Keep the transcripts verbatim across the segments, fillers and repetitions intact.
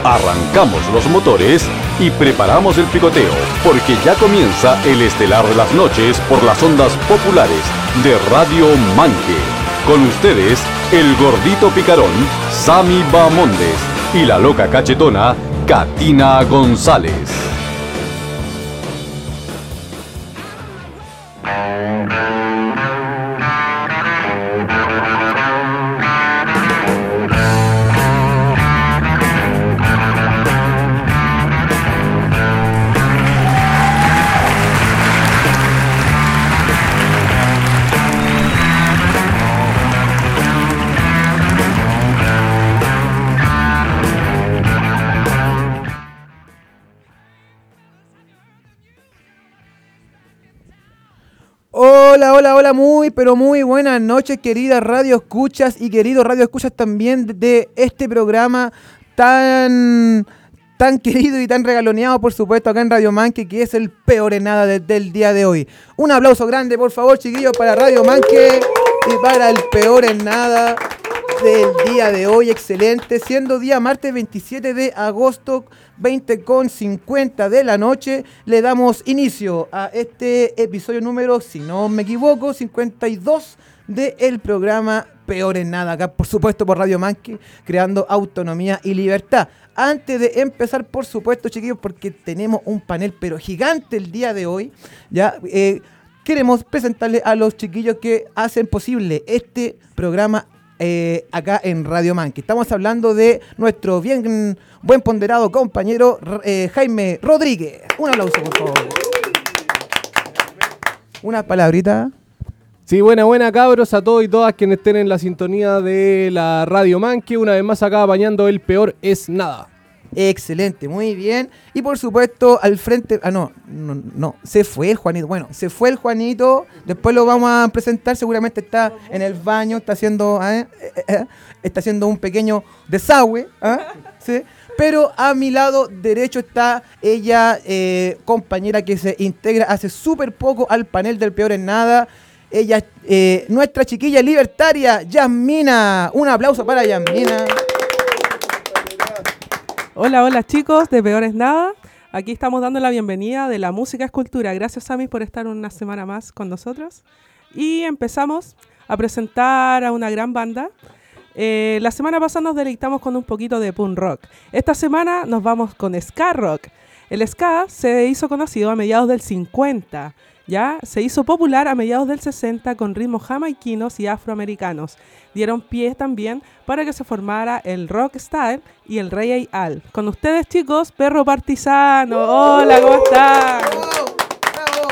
Arrancamos los motores y preparamos el picoteo, porque ya comienza el estelar de las noches por las ondas populares de Radio Manque. Con ustedes, el gordito picarón, Sammy Bahamondes, y la loca cachetona, Katina González. Hola, hola, hola, muy, pero muy buenas noches, queridas radio escuchas y queridos radio escuchas también de este programa tan, tan querido y tan regaloneado, por supuesto, acá en Radio Manque, que es el Peor en Nada desde el día de hoy. Un aplauso grande, por favor, chiquillos, para Radio Manque y para el Peor en Nada del día de hoy. Excelente, siendo día martes veintisiete de agosto, veinte con cincuenta de la noche, le damos inicio a este episodio número, si no me equivoco, cincuenta y dos del programa Peor en Nada, acá por supuesto por Radio Manque, creando autonomía y libertad. Antes de empezar, por supuesto, chiquillos, porque tenemos un panel pero gigante el día de hoy, ya eh, queremos presentarle a los chiquillos que hacen posible este programa Eh, acá en Radio Manque. Estamos hablando de nuestro bien buen ponderado compañero eh, Jaime Rodríguez. Un aplauso, por favor. Una palabrita. Sí, buena, buena, cabros, a todos y todas quienes estén en la sintonía de la Radio Manque. Una vez más acá bañando el Peor es Nada. Excelente, muy bien. Y por supuesto, al frente... Ah, no, no, no, se fue el Juanito. Bueno, se fue el Juanito. Después lo vamos a presentar. Seguramente está en el baño, está haciendo, ¿eh? Eh, eh, está haciendo un pequeño desagüe. ¿eh? ¿Sí? Pero a mi lado derecho está ella, eh, compañera que se integra hace súper poco al panel del Peor en Nada. Ella, eh, nuestra chiquilla libertaria, Yasmina. Un aplauso para Yasmina. Hola, hola chicos de Peor es Nada. Aquí estamos dando la bienvenida de La Música es Cultura. Gracias, Sammy, por estar una semana más con nosotros. Y empezamos a presentar a una gran banda. Eh, la semana pasada nos deleitamos con un poquito de punk rock. Esta semana nos vamos con ska rock. El ska se hizo conocido a mediados del cincuenta. ¿Ya? Se hizo popular a mediados del sesenta con ritmos jamaiquinos y afroamericanos. Dieron pie también para que se formara el rock style y el reggae al. Con ustedes, chicos, Perro Partisano. Hola, ¿cómo están? ¡Bravo! ¡Bravo!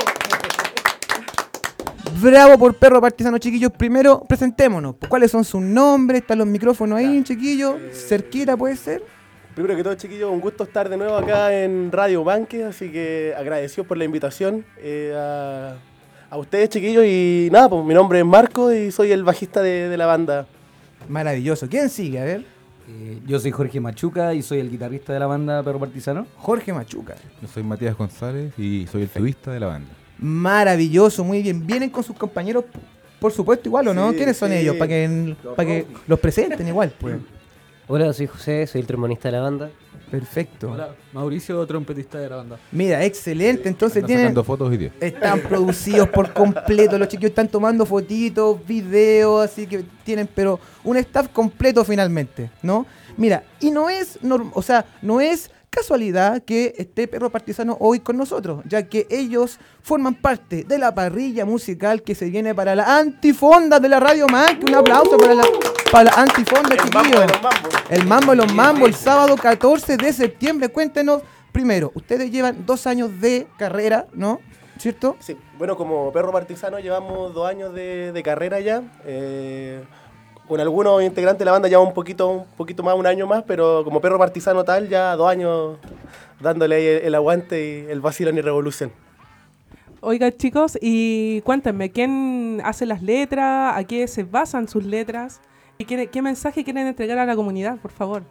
Bravo por Perro Partisano, chiquillos. Primero, presentémonos. ¿Cuáles son sus nombres? ¿Están los micrófonos ahí, chiquillos? ¿Cerquita puede ser? Primero que todo, chiquillos, un gusto estar de nuevo acá en Radio Manque, así que agradecido por la invitación eh, a, a ustedes, chiquillos, y nada, pues mi nombre es Marco y soy el bajista de, de la banda. Maravilloso. ¿Quién sigue? A ver. Eh, yo soy Jorge Machuca y soy el guitarrista de la banda Perro Partisano. Jorge Machuca. Yo soy Matías González y soy el tubista de la banda. Maravilloso, muy bien. ¿Vienen con sus compañeros, por supuesto, igual o no? Sí, ¿Quiénes son sí. ellos? Para que, pa que los presenten igual, pues. Hola, soy José, soy el trombonista de la banda. Perfecto. Hola, Mauricio, trompetista de la banda. Mira, excelente. Entonces Están tienen... sacando fotos y videos. Están producidos por completo. Los chiquillos están tomando fotitos, videos, así que tienen, pero un staff completo finalmente, ¿no? Mira, y no es, norm- o sea, no es casualidad que esté Perro Partisano hoy con nosotros, ya que ellos forman parte de la parrilla musical que se viene para la antifonda de la Radio Manque. Un aplauso para la, para la antifonda, El chiquillos. mambo de los mambos. El mambo de los mambos, el sábado catorce de septiembre. Cuéntenos, primero, ustedes llevan dos años de carrera, ¿no? ¿Cierto? Sí, bueno, como Perro Partisano llevamos dos años de, de carrera ya. Eh, con algunos integrantes de la banda ya un poquito, un poquito más, un año más, pero como Perro Partisano tal, ya dos años dándole ahí el, el aguante y el vacilón y revolución. Oiga, chicos, y cuéntenme, ¿quién hace las letras? ¿A qué se basan sus letras? ¿Y qué, qué mensaje quieren entregar a la comunidad, por favor?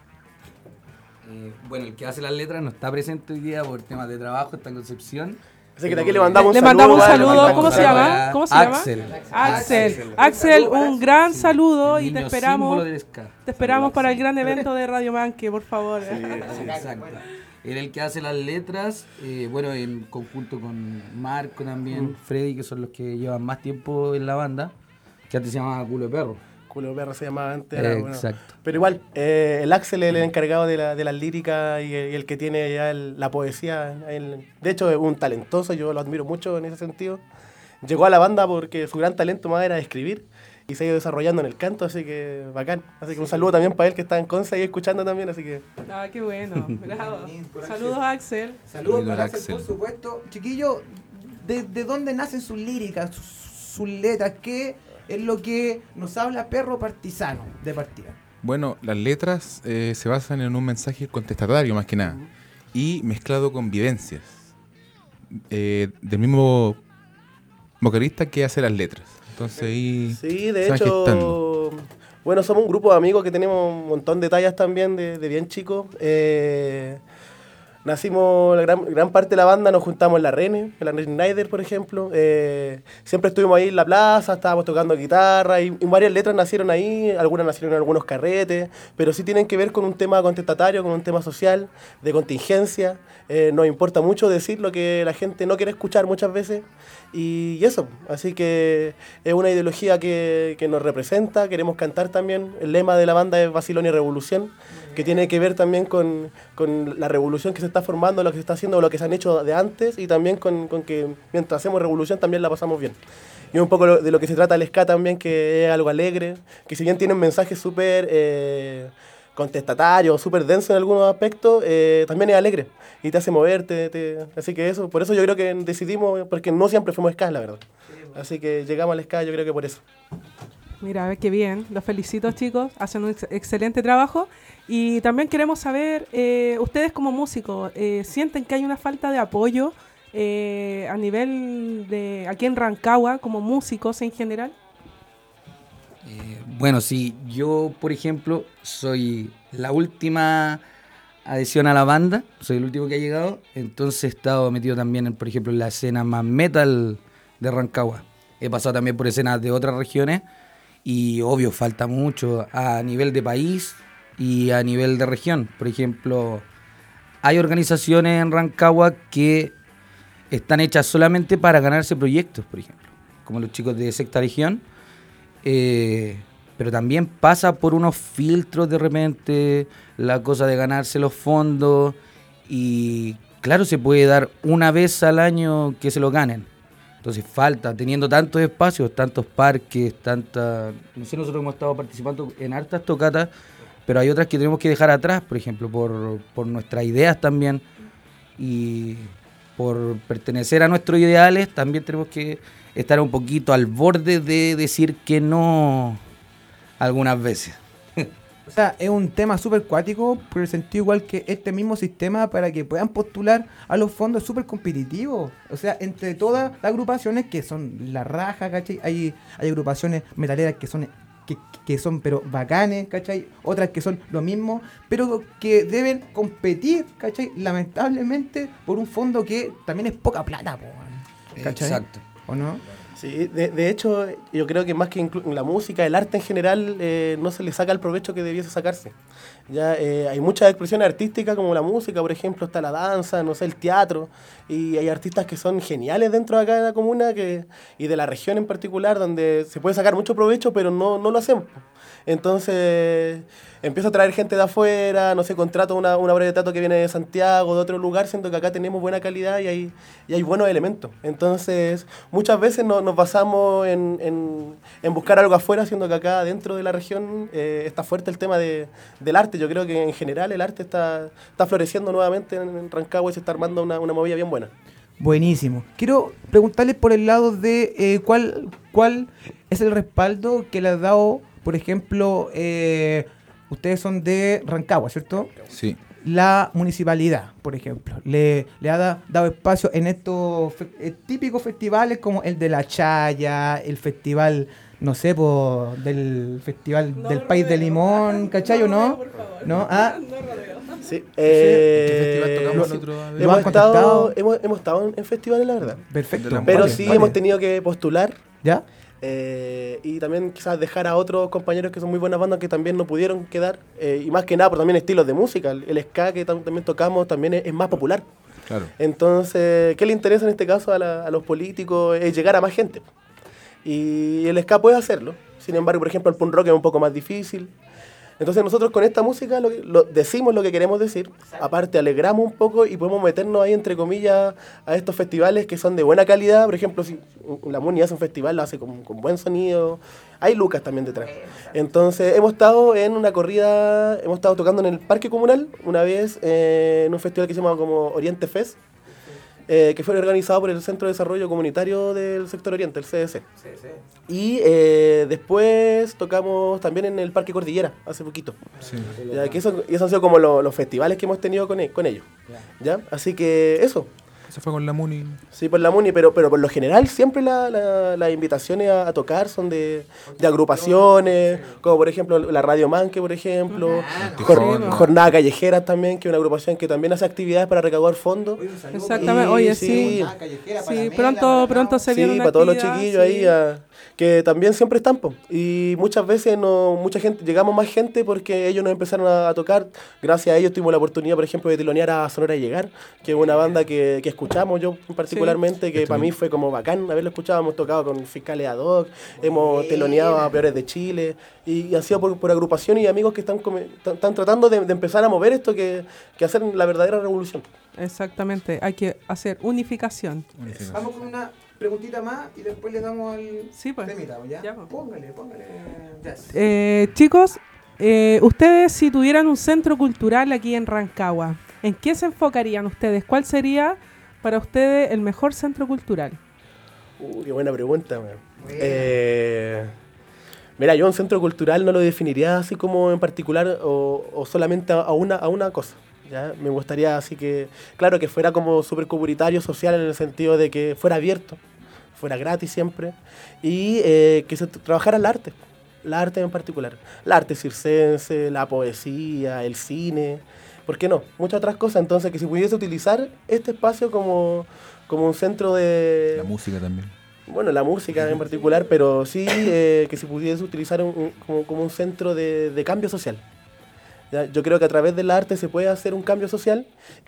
Eh, bueno, el que hace las letras no está presente hoy día por temas de trabajo, está en Concepción. Así que de aquí le mandamos un Le saludo. mandamos un igual, le saludo, mandamos ¿cómo un se saludo. llama? ¿Cómo se Axel. llama? Axel. Axel, un gran saludo y te esperamos. Te esperamos para el gran evento de Radio Manque, por favor. Exacto. Era el que hace las letras, eh, bueno, en conjunto con Marco también, Freddy, que son los que llevan más tiempo en la banda, que antes se llamaba Culo de Perro. Culo de Perro se llamaba antes. Era, bueno. Exacto. Pero igual, eh, el Axel es el encargado de, la, de las líricas y, y el que tiene ya el- la poesía. El- de hecho, es un talentoso, yo lo admiro mucho en ese sentido. Llegó a la banda porque su gran talento más era escribir y se ha ido desarrollando en el canto, así que bacán. Así que un saludo también para él que está en Conce y escuchando también, así que... Ah, qué bueno. Bravo. Saludos, Axel. Saludos Saludos para al Axel, por Axel. supuesto. Chiquillo, ¿de, de dónde nacen sus líricas, sus, sus letras? ¿Qué es lo que nos habla Perro Partisano de partida? Bueno, las letras eh, se basan en un mensaje contestatario más que nada y mezclado con vivencias eh, del mismo vocalista que hace las letras. Entonces ahí Sí, de se va hecho, gestando. bueno, somos un grupo de amigos que tenemos un montón de tallas también de, de bien chicos. Eh, nacimos, la gran, gran parte de la banda nos juntamos en la Rene, en la Rene Snyder, por ejemplo. Eh, siempre estuvimos ahí en la plaza, estábamos tocando guitarra y, y varias letras nacieron ahí, algunas nacieron en algunos carretes, pero sí tienen que ver con un tema contestatario, con un tema social, de contingencia. Eh, nos importa mucho decir lo que la gente no quiere escuchar muchas veces y eso, así que es una ideología que, que nos representa, queremos cantar también, el lema de la banda es Babilonia y Revolución, que tiene que ver también con, con la revolución que se está formando, lo que se está haciendo, lo que se han hecho de antes y también con, con que mientras hacemos revolución también la pasamos bien. Y un poco lo- de lo que se trata el ska también, que es algo alegre, que si bien tiene un mensaje súper eh, contestatario, súper denso en algunos aspectos, eh, también es alegre y te hace moverte. Te, así que eso, por eso yo creo que decidimos, porque no siempre fuimos ska, la verdad. Así que llegamos al ska, yo creo que por eso. Mira, a ver qué bien. Los felicito, chicos. Hacen un ex- excelente trabajo. Y también queremos saber, eh, ustedes como músicos, eh, ¿sienten que hay una falta de apoyo eh, a nivel de aquí en Rancagua, como músicos en general? Eh, bueno, sí, yo, por ejemplo, soy la última adhesión a la banda, soy el último que ha llegado, entonces he estado metido también, en, por ejemplo, en la escena más metal de Rancagua. He pasado también por escenas de otras regiones y, obvio, falta mucho a nivel de país y a nivel de región. Por ejemplo, hay organizaciones en Rancagua que están hechas solamente para ganarse proyectos, por ejemplo, como los chicos de Sexta Región. Eh, pero también pasa por unos filtros de repente, la cosa de ganarse los fondos y claro, se puede dar una vez al año que se lo ganen. Entonces falta, teniendo tantos espacios, tantos parques, tantas... No sé, nosotros hemos estado participando en hartas tocatas, pero hay otras que tenemos que dejar atrás, por ejemplo, por, por nuestras ideas también y por pertenecer a nuestros ideales, también tenemos que estar un poquito al borde de decir que no algunas veces. O sea, es un tema súper cuático, por el sentido igual que este mismo sistema para que puedan postular a los fondos es súper competitivo. O sea, entre todas las agrupaciones que son la raja, ¿cachai? Hay, hay agrupaciones metaleras que son que, que son pero bacanes, ¿cachai? Otras que son lo mismo, pero que deben competir, ¿cachai? Lamentablemente por un fondo que también es poca plata, po, ¿cachai? Exacto. ¿O no? Sí, de, de hecho, yo creo que más que inclu- la música, el arte en general, eh, no se le saca el provecho que debiese sacarse. Ya eh, hay muchas expresiones artísticas como la música, por ejemplo, está la danza, no sé, el teatro, y hay artistas que son geniales dentro de acá de la comuna que, y de la región en particular, donde se puede sacar mucho provecho, pero no, no lo hacemos. Entonces, empiezo a traer gente de afuera, no sé, contrato una, una obra de teatro que viene de Santiago, de otro lugar, siendo que acá tenemos buena calidad y hay, y hay buenos elementos. Entonces, muchas veces no, nos basamos en, en, en buscar algo afuera, siendo que acá dentro de la región eh, está fuerte el tema de, del arte. Yo creo que en general el arte está, está floreciendo nuevamente en, en Rancagua y se está armando una, una movida bien buena. Buenísimo. Quiero preguntarles por el lado de eh, cuál, cuál es el respaldo que le ha dado, por ejemplo, eh, ustedes son de Rancagua, ¿cierto? Sí. La municipalidad, por ejemplo, le, le ha da- dado espacio en estos fe- eh, típicos festivales como el de la Chaya, el festival, no sé, po, del festival No del rodeo. País de Limón, ¿cachai o no? rodeo, por favor. ¿No? Ah, No rodeo. Sí, eh, ¿En qué festival tocamos sí, el otro? A ver. ¿Lo hemos, han contactado? estado, hemos, hemos estado en, en festivales, la verdad. Perfecto. Pero Vale, sí vale. hemos tenido que postular ¿Ya? eh, y también quizás dejar a otros compañeros que son muy buenas bandas que también no pudieron quedar. Eh, y más que nada, por también estilos de música. El, el ska que tam- también tocamos también es, es más popular. Claro. Entonces, ¿qué le interesa en este caso a, la- a los políticos? Es llegar a más gente. Y el ska puede hacerlo. Sin embargo, por ejemplo, el punk rock es un poco más difícil. Entonces nosotros con esta música lo, que- lo- decimos lo que queremos decir, aparte alegramos un poco y podemos meternos ahí entre comillas a estos festivales que son de buena calidad. Por ejemplo, si la Muni hace un festival, lo hace con, con buen sonido, hay lucas también detrás. Entonces hemos estado en una corrida, hemos estado tocando en el Parque Comunal una vez eh, en un festival que se llama como Oriente Fest, eh, que fue organizado por el Centro de Desarrollo Comunitario del Sector Oriente, el C D C. Y eh, después tocamos también en el Parque Cordillera, hace poquito. Sí. Ya, que eso, y esos han sido como lo- los festivales que hemos tenido con, e- con ellos. ¿Ya? Así que eso. Eso fue con la Muni. Sí, por la Muni, pero, pero por lo general siempre la- la- las invitaciones a, a tocar son de, de agrupaciones, como por ejemplo la Radio Manque, por ejemplo, Jor- Tijón. Jornada Callejera también, que es una agrupación que también hace actividades para recaudar fondos. Exactamente. Y Oye, sí. Sí, pronto, pronto se viene Sí, una para todos los actividad, chiquillos sí. ahí, a- que también siempre están, po. Y muchas veces no, mucha gente, llegamos más gente porque ellos nos empezaron a, a tocar. Gracias a ellos tuvimos la oportunidad, por ejemplo, de telonear a Sonora Llegar, que es una banda que, que escuchamos yo particularmente, que para mí fue como bacán haberlo escuchado. Hemos tocado con Fiscales Ad Hoc, hemos teloneado a Peores de Chile, y, y ha sido por, por agrupación y amigos que están, come- están, están tratando de, de empezar a mover esto, que, que hacer la verdadera revolución. Exactamente. Hay que hacer unificación. Vamos con una preguntita más y después le damos al Sí, pues. temita, ¿ya? Ya, pues. Póngale, póngale. Ya. Eh, chicos, eh, ustedes si tuvieran un centro cultural aquí en Rancagua, ¿en qué se enfocarían ustedes? ¿Cuál sería para ustedes el mejor centro cultural? Uh, qué buena pregunta, man. Eh, mira, yo un centro cultural no lo definiría así como en particular o, o solamente a una, a una cosa. ¿Ya? Me gustaría así que, claro, que fuera como súper comunitario, social, en el sentido de que fuera abierto, fuera gratis siempre, y eh, que se t- trabajara el arte, la arte en particular. El arte circense, la poesía, el cine, ¿por qué no? Muchas otras cosas. Entonces, que se pudiese utilizar este espacio como, como un centro de... La música también. Bueno, la música en particular, pero sí eh, que se pudiese utilizar un- un- como, como un centro de, de cambio social. ¿Ya? Yo creo que a través del arte se puede hacer un cambio social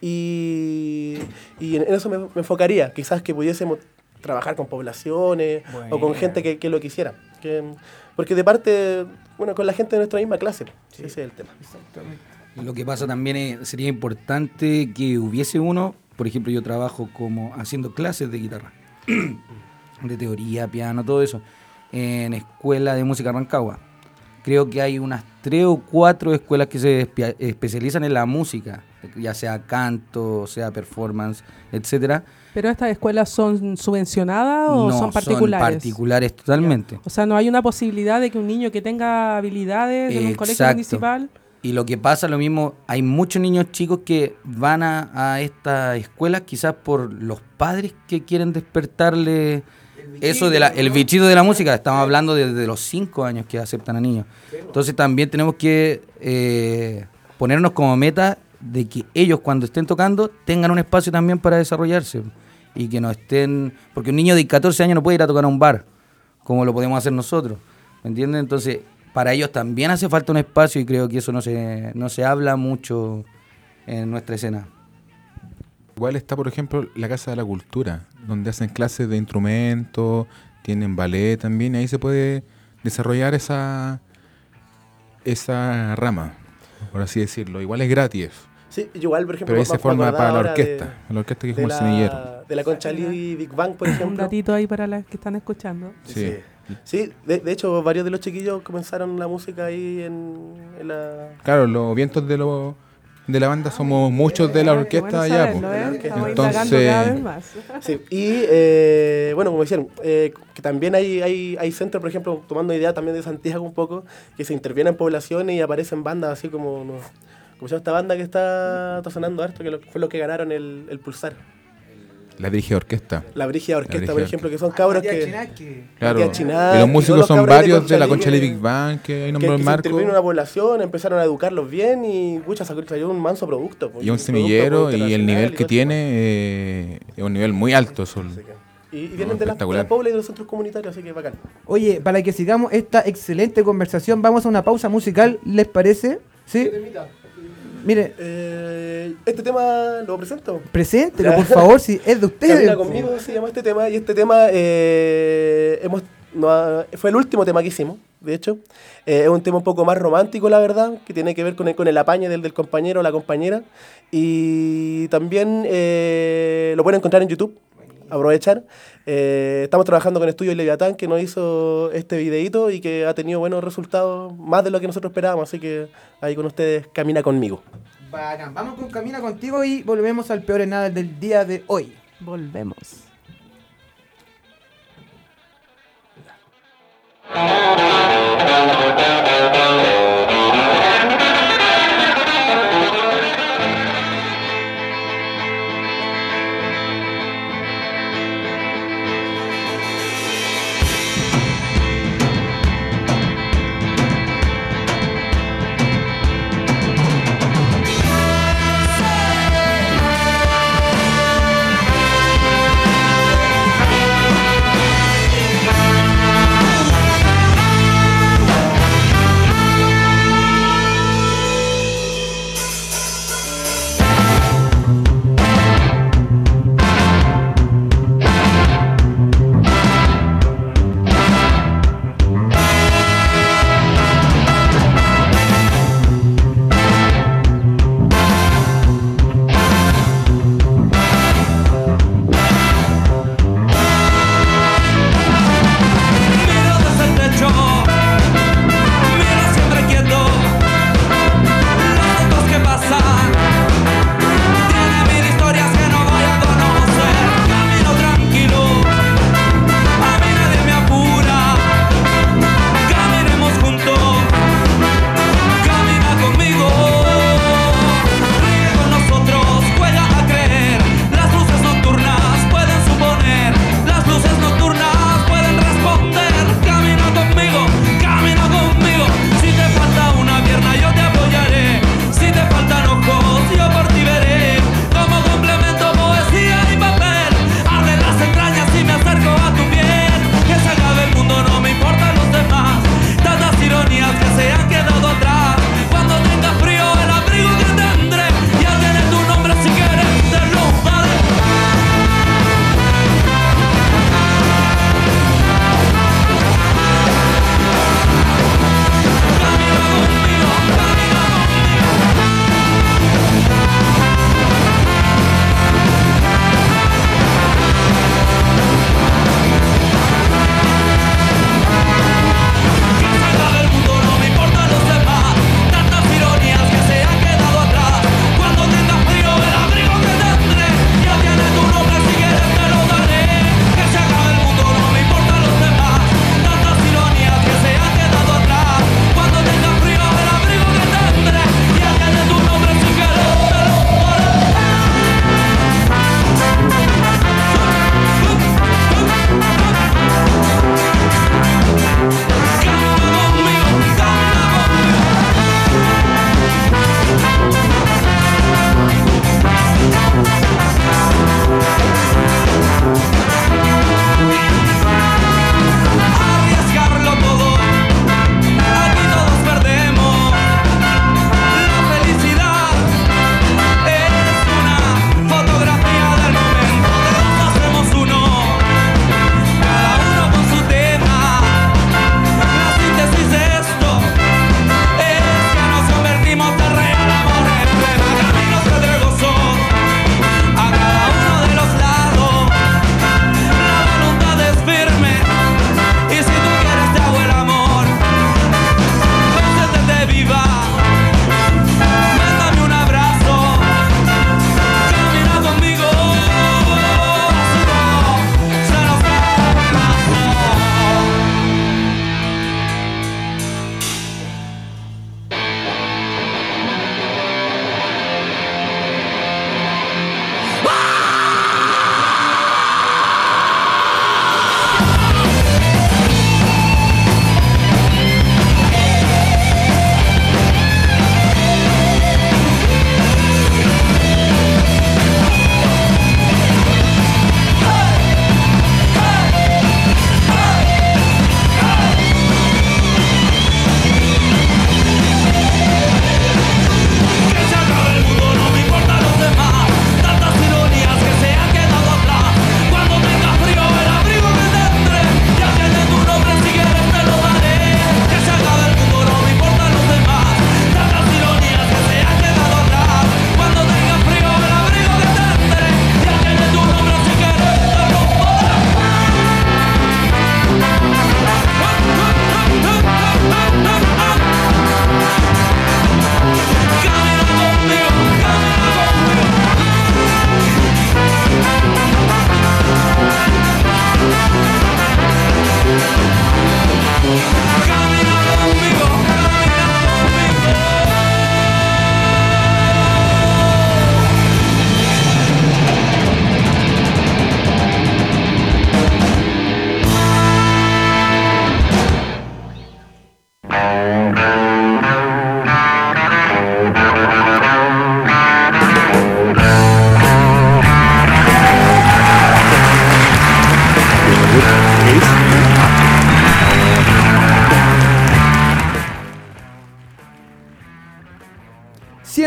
y, y en eso me, me enfocaría. Quizás que pudiésemos trabajar con poblaciones o con gente que, que lo quisiera. Que, porque de parte, bueno, con la gente de nuestra misma clase. Ese es el tema. Lo que pasa también es, sería importante que hubiese uno, por ejemplo, yo trabajo como haciendo clases de guitarra, de teoría, piano, todo eso, en Escuela de Música Rancagua. Creo que hay unas tres o cuatro escuelas que se espe- especializan en la música, ya sea canto, sea performance, etcétera. ¿Pero estas escuelas son subvencionadas o No, son particulares? son particulares totalmente. O sea, no hay una posibilidad de que un niño que tenga habilidades en un colegio Exacto. municipal... Y lo que pasa, lo mismo, hay muchos niños chicos que van a, a estas escuelas quizás por los padres que quieren despertarle eso de la, el bichito de la música. Estamos hablando desde los cinco años que aceptan a niños. Entonces también tenemos que eh, ponernos como meta de que ellos cuando estén tocando tengan un espacio también para desarrollarse y que no estén... Porque un niño de catorce años no puede ir a tocar a un bar como lo podemos hacer nosotros, ¿me entienden? Entonces... Para ellos también hace falta un espacio y creo que eso no se, no se habla mucho en nuestra escena. Igual está, por ejemplo, la Casa de la Cultura, donde hacen clases de instrumentos, tienen ballet también, y ahí se puede desarrollar esa, esa rama, por así decirlo. Igual es gratis, Sí, igual, por ejemplo... pero ahí me- se me forma acordaba para la ahora orquesta, de- la orquesta que es de como el semillero. la, de la Conchalí Big Bang, por Un ejemplo. datito ahí para las que están escuchando. Sí. Sí, de, de hecho, varios de los chiquillos comenzaron la música ahí en, en la... Claro, los vientos de los de la banda somos muchos de la orquesta Qué bueno allá. saberlo, po. ¿eh? Estamos Entonces- indagando cada vez más. Sí, y eh, bueno, como decían, eh, que también hay, hay, hay centros, por ejemplo, tomando idea también de Santiago un poco, que se intervienen en poblaciones y aparecen bandas así como... No, ¿cómo se llama esta banda que está, está sonando harto? Que lo- fue lo que ganaron el, el Pulsar. La Brígida Orquesta. La Brígida Orquesta, Brígida por ejemplo, que son cabros Matías que... Chinasque. Claro. Matías Chinasque, Y los todos músicos los son cabros varios de la Conchalí Conchalí que- Big Bang, que ahí que, nombró que el se Marco. intervino una población, empezaron a educarlos bien y pucha, sacó salió un manso producto. pues, Y un producto semillero y el internacional nivel y que todo tiene eh, es un nivel muy alto. Son, eso. Así que- Y, y vienen de las, de espectacular. las poblas y de los centros comunitarios, así que bacán. Oye, para que sigamos esta excelente conversación, vamos a una pausa musical, ¿les parece? ¿Sí? Mire, Eh, este tema lo presento. preséntelo, por favor, si es de ustedes. Camina conmigo se llama este tema y este tema eh, hemos, no ha- fue el último tema que hicimos, de hecho. Eh, es un tema un poco más romántico, la verdad, que tiene que ver con el, con el apañe del, del compañero o la compañera. Y también eh, lo pueden encontrar en YouTube, aprovechar. Eh, estamos trabajando con Estudio Leviatán, que nos hizo este videíto y que ha tenido buenos resultados, más de lo que nosotros esperábamos. Así que ahí con ustedes, Camina conmigo. Bacán. Vamos con Camina contigo y volvemos al peor en nada del día de hoy. Volvemos. Say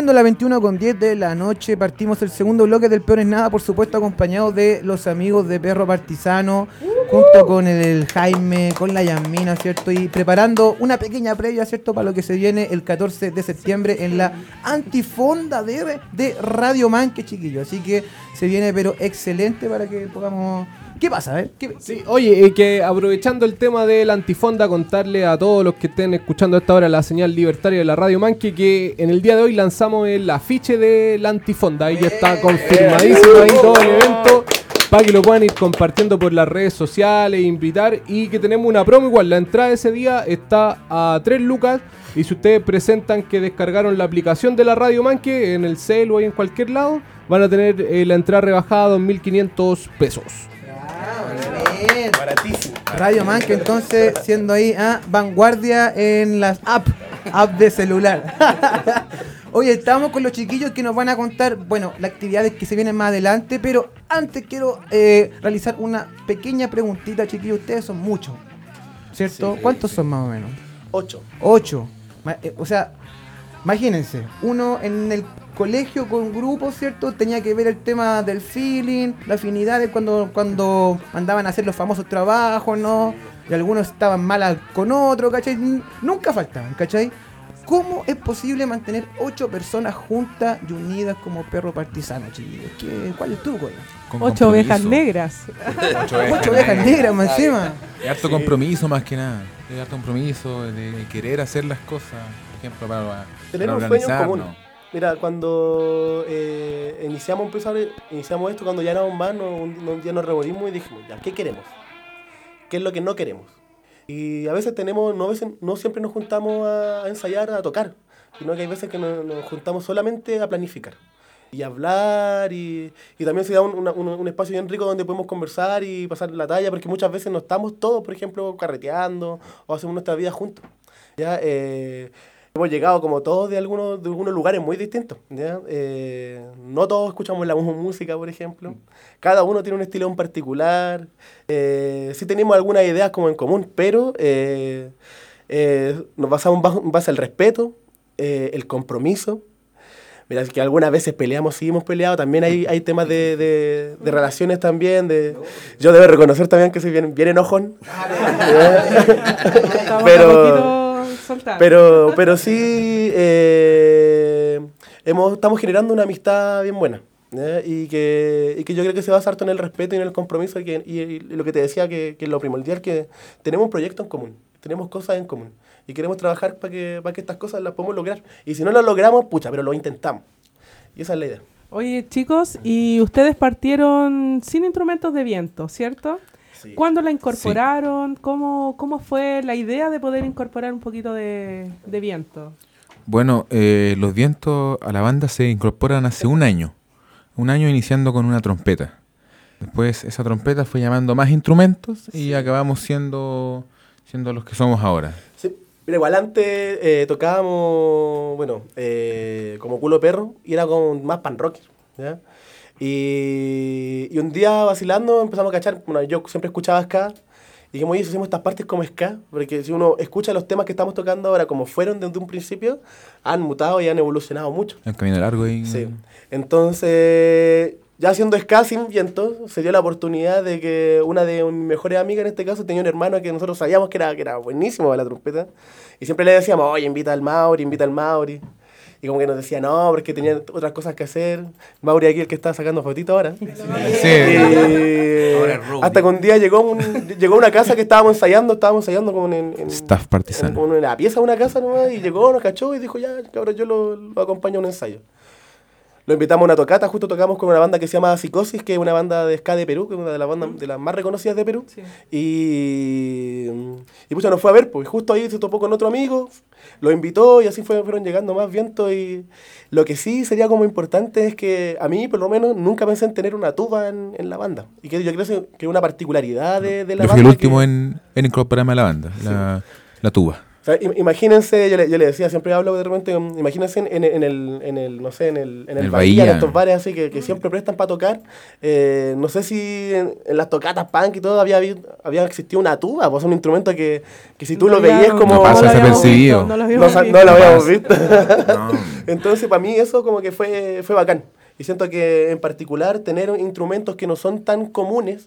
Siendo las veintiuna con diez de la noche, partimos el segundo bloque del Peor es Nada, por supuesto acompañados de los amigos de Perro Partisano, junto con el Jaime, con la Yasmina, ¿cierto? Y preparando una pequeña previa, ¿cierto? Para lo que se viene el catorce de septiembre en la antifonda de, de Radio Manque, chiquillos. Así que se viene, pero excelente para que podamos... ¿Qué pasa? A ver, ¿qué... Sí, oye, eh, que aprovechando el tema de la antifonda, contarle a todos los que estén escuchando a esta hora la señal libertaria de la Radio Manque que en el día de hoy lanzamos el afiche de la antifonda. Ahí ya está confirmadísimo ahí todo el evento, para que lo puedan ir compartiendo por las redes sociales, invitar, y que tenemos una promo igual. La entrada de ese día está a tres lucas, y si ustedes presentan que descargaron la aplicación de la Radio Manque en el cel o ahí en cualquier lado, van a tener eh, la entrada rebajada a dos mil quinientos pesos. Bien. Radio Manque, entonces, siendo ahí a vanguardia en las apps app de celular. Oye, estamos con los chiquillos que nos van a contar, bueno, las actividades que se vienen más adelante, pero antes quiero eh, realizar una pequeña preguntita, chiquillos. Ustedes son muchos, ¿cierto? Sí, ¿Cuántos sí. son más o menos? Ocho. Ocho. Ma- eh, O sea, imagínense, uno en el colegio con grupos, ¿cierto? Tenía que ver el tema del feeling, la afinidad de cuando, cuando mandaban a hacer los famosos trabajos, ¿no? Y algunos estaban mal con otros, ¿cachai? N- Nunca faltaban, ¿cachai? ¿Cómo es posible mantener ocho personas juntas y unidas como Perro Partisano, chiquillos? ¿Qué- ¿Cuál es tu truco? Con Ocho ovejas compromiso. negras. Ocho ovejas Ocho ovejas negras, más encima. Y harto compromiso más que nada. Hay harto compromiso de querer hacer las cosas. Por ejemplo, para, Tener para un sueño en común. organizarnos. Mira, cuando eh, iniciamos, empezar, iniciamos esto, cuando ya éramos más, no- un, un día nos reunimos y dijimos, ya, ¿qué queremos? ¿Qué es lo que no queremos? Y a veces tenemos, no, a veces, no siempre nos juntamos a, a ensayar, a tocar, sino que hay veces que nos, nos juntamos solamente a planificar y hablar, y, y también se da un, una- un- un espacio bien rico donde podemos conversar y pasar la talla, porque muchas veces no estamos todos, por ejemplo, carreteando o hacemos nuestra vida juntos. ¿Ya? Eh, hemos llegado como todos de algunos, de algunos lugares muy distintos. ¿Ya? Eh, no todos escuchamos la misma música, por ejemplo. Cada uno tiene un estilo en particular. Eh, sí tenemos algunas ideas como en común, pero eh, eh, nos basamos en base- en base al respeto, eh, el compromiso. Mira, es que algunas veces peleamos, sí hemos peleado, también hay, hay temas de, de, de relaciones también. De, yo debo reconocer también que soy bien, bien enojón. Estamos Pero- un poquito soltando. Pero, pero sí eh, hemos, estamos generando una amistad bien buena. ¿Ya? Y, que, y que yo creo que se basa harto en el respeto y en el compromiso. Y, que, y, y lo que te decía, que, que es lo primordial, que tenemos un proyecto en común, tenemos cosas en común. Y queremos trabajar para que, para que estas cosas las podamos lograr. Y si no las logramos, pucha, pero lo intentamos. Y esa es la idea. Oye, chicos, y ustedes partieron sin instrumentos de viento, ¿cierto? Sí. ¿Cuándo la incorporaron? ¿Cómo, ¿Cómo fue la idea de poder incorporar un poquito de, de viento? Bueno, eh, los vientos a la banda se incorporan hace un año. Un año iniciando con una trompeta. Después esa trompeta fue llamando más instrumentos y Sí. acabamos siendo, siendo los que somos ahora. Sí. Mira, igual antes eh, tocábamos, bueno, eh, como culo perro, y era como más pan rock, ¿ya? Y, y un día vacilando empezamos a cachar, bueno, yo siempre escuchaba ska, y dijimos, oye, si hacemos estas partes como ska, porque si uno escucha los temas que estamos tocando ahora como fueron desde un principio, han mutado y han evolucionado mucho. Un camino largo y... Sí. Entonces, ya haciendo ska sin viento, se dio la oportunidad de que una de mis mejores amigas en este caso tenía un hermano que nosotros sabíamos que era, que era buenísimo para la trompeta. Y siempre le decíamos, oye, invita al Mauri, invita al Mauri. Y como que nos decía, no, porque tenía otras cosas que hacer. Mauri aquí, el que está sacando fotito ahora. Sí. Y Ahora es Ruby. hasta que un día llegó, un, llegó a una casa que estábamos ensayando, estábamos ensayando como en, en, Staff en, partisano. como en la pieza de una casa nomás, y llegó, nos cachó y dijo, ya, cabrón, yo lo, lo acompaño a un ensayo. Lo invitamos a una tocata, justo tocamos con una banda que se llama Psicosis, que es una banda de ska de Perú, que es una de las bandas de las más reconocidas de Perú. Sí. Y, y pues nos fue a ver, pues justo ahí se topó con otro amigo, lo invitó y así fue- fueron llegando más vientos. Y lo que sí sería como importante es que a mí, por lo menos, nunca pensé en tener una tuba en, en la banda. Y que yo creo que es una particularidad de, de la Yo banda. fui el último que- en, en incorporarme a la banda, la, la tuba. O sea, im- imagínense, yo le, yo le decía, siempre hablo de repente, um, imagínense en, en, en el, en el, no sé, en el, en el El Bahía, Bahía. en estos bares así que, que siempre prestan para tocar. Eh, no sé si en, en las tocatas punk y todo había, habi- había existido una tuba, pues un instrumento que, que si tú lo No, veías ya, como... No pasa lo habíamos desapercibido. visto, No lo No, habíamos sa- visto. no lo habíamos pasa. visto. No. Entonces, para mí eso como que fue, fue bacán. Y siento que en particular tener instrumentos que no son tan comunes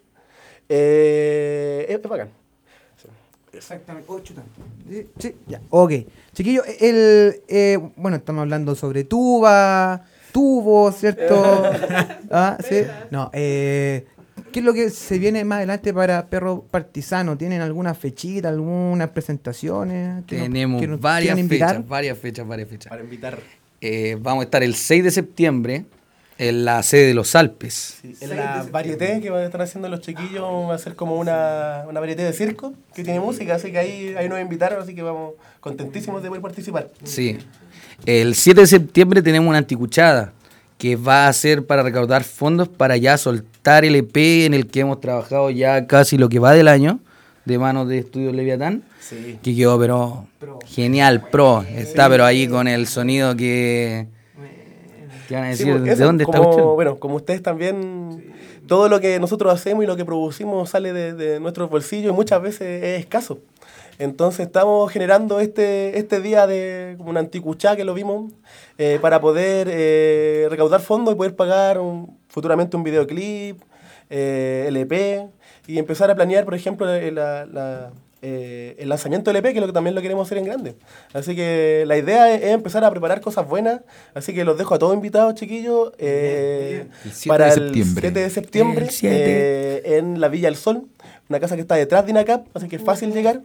eh, es, es bacán. Exactamente. Oh, chuta. Sí, sí, ya. Ok. Chiquillo, el, eh, bueno, estamos hablando sobre tuba, tubos, ¿cierto? Ah, sí. No, eh, ¿qué es lo que se viene más adelante para Perro Partisano? ¿Tienen alguna fechita, algunas presentaciones? que nos- Tenemos que nos varias quieran invitar? fechas, varias fechas, varias fechas. Para invitar. Eh, vamos a estar el seis de septiembre en la sede de los Alpes. En la varieté que van a estar haciendo los chiquillos, va a ser como una, una varieté de circo que tiene música, así que ahí, ahí nos invitaron, así que vamos contentísimos de poder participar. Sí. El siete de septiembre tenemos una anticuchada que va a ser para recaudar fondos para ya soltar el E P en el que hemos trabajado ya casi lo que va del año, de manos de Estudios Leviatán, Sí. que quedó pero genial, pro. Está pero ahí con el sonido que... ¿Qué van a Sí, decir? pues, ¿De eso, dónde está como, cuestión? bueno, como ustedes también, todo lo que nosotros hacemos y lo que producimos sale de, de nuestros bolsillos y muchas veces es escaso. Entonces estamos generando este, este día de como una anticuchá que lo vimos eh, para poder eh, recaudar fondos y poder pagar un- futuramente un videoclip, eh, el E P y empezar a planear, por ejemplo, eh, la, la, eh, el lanzamiento del E P, que es lo que también lo queremos hacer en grande. Así que la idea es, es empezar a preparar cosas buenas, así que los dejo a todos invitados, chiquillos, eh, El siete para de el septiembre. siete de septiembre El siete. eh, en la Villa del Sol, una casa que está detrás de INACAP, así que es fácil llegar.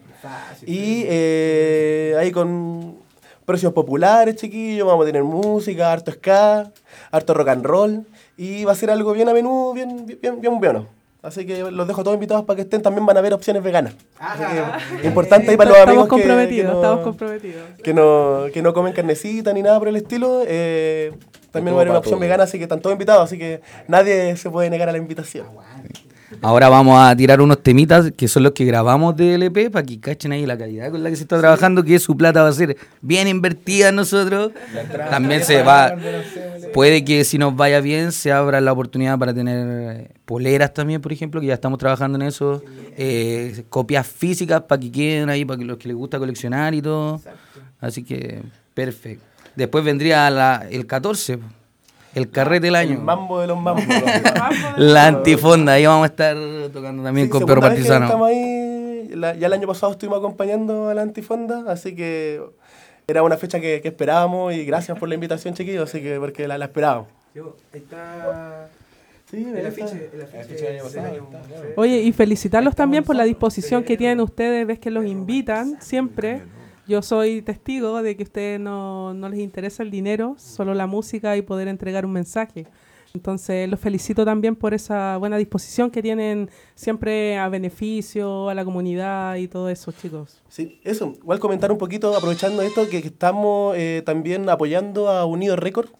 Y eh, ahí con precios populares, chiquillos, vamos a tener música, harto ska, harto rock and roll, y va a ser algo bien a menú, bien, bien, bien bueno. Así que los dejo todos invitados para que estén, también van a haber opciones veganas. Así que, importante ahí para los Estamos amigos que, que, comprometidos, no, estamos comprometidos. que, no, que no comen carnecita ni nada por el estilo. eh, también va a haber una opción vegana, así que están todos invitados, así que nadie se puede negar a la invitación. Ahora vamos a tirar unos temitas que son los que grabamos de L P para que cachen ahí la calidad con la que se está trabajando, que su plata va a ser bien invertida en nosotros. También se va, puede que si nos vaya bien se abra la oportunidad para tener poleras también, por ejemplo, que ya estamos trabajando en eso, eh, copias físicas para que queden ahí, para que los que les gusta coleccionar y todo. Así que perfecto. Después vendría la, el catorce, el carrete del El año. mambo de los mambos. La antifonda, ahí vamos a estar tocando también Sí, con segunda Perro vez que Partisano. estamos ahí, la- ya el año pasado estuvimos acompañando a la Antifonda, así que era una fecha que, que esperábamos y gracias por la invitación, chiquillos, así que porque la, la esperábamos. Ahí está. Sí, El ahí afiche, está. el afiche del año. Oye, y felicitarlos también por la disposición que tienen ustedes, ves que los invitan siempre. Yo soy testigo de que a ustedes no, no les interesa el dinero, solo la música y poder entregar un mensaje. Entonces los felicito también por esa buena disposición que tienen siempre a beneficio, a la comunidad y todo eso, chicos. Sí, eso. Igual comentar un poquito, aprovechando esto, que, que estamos eh, también apoyando a Unido Record,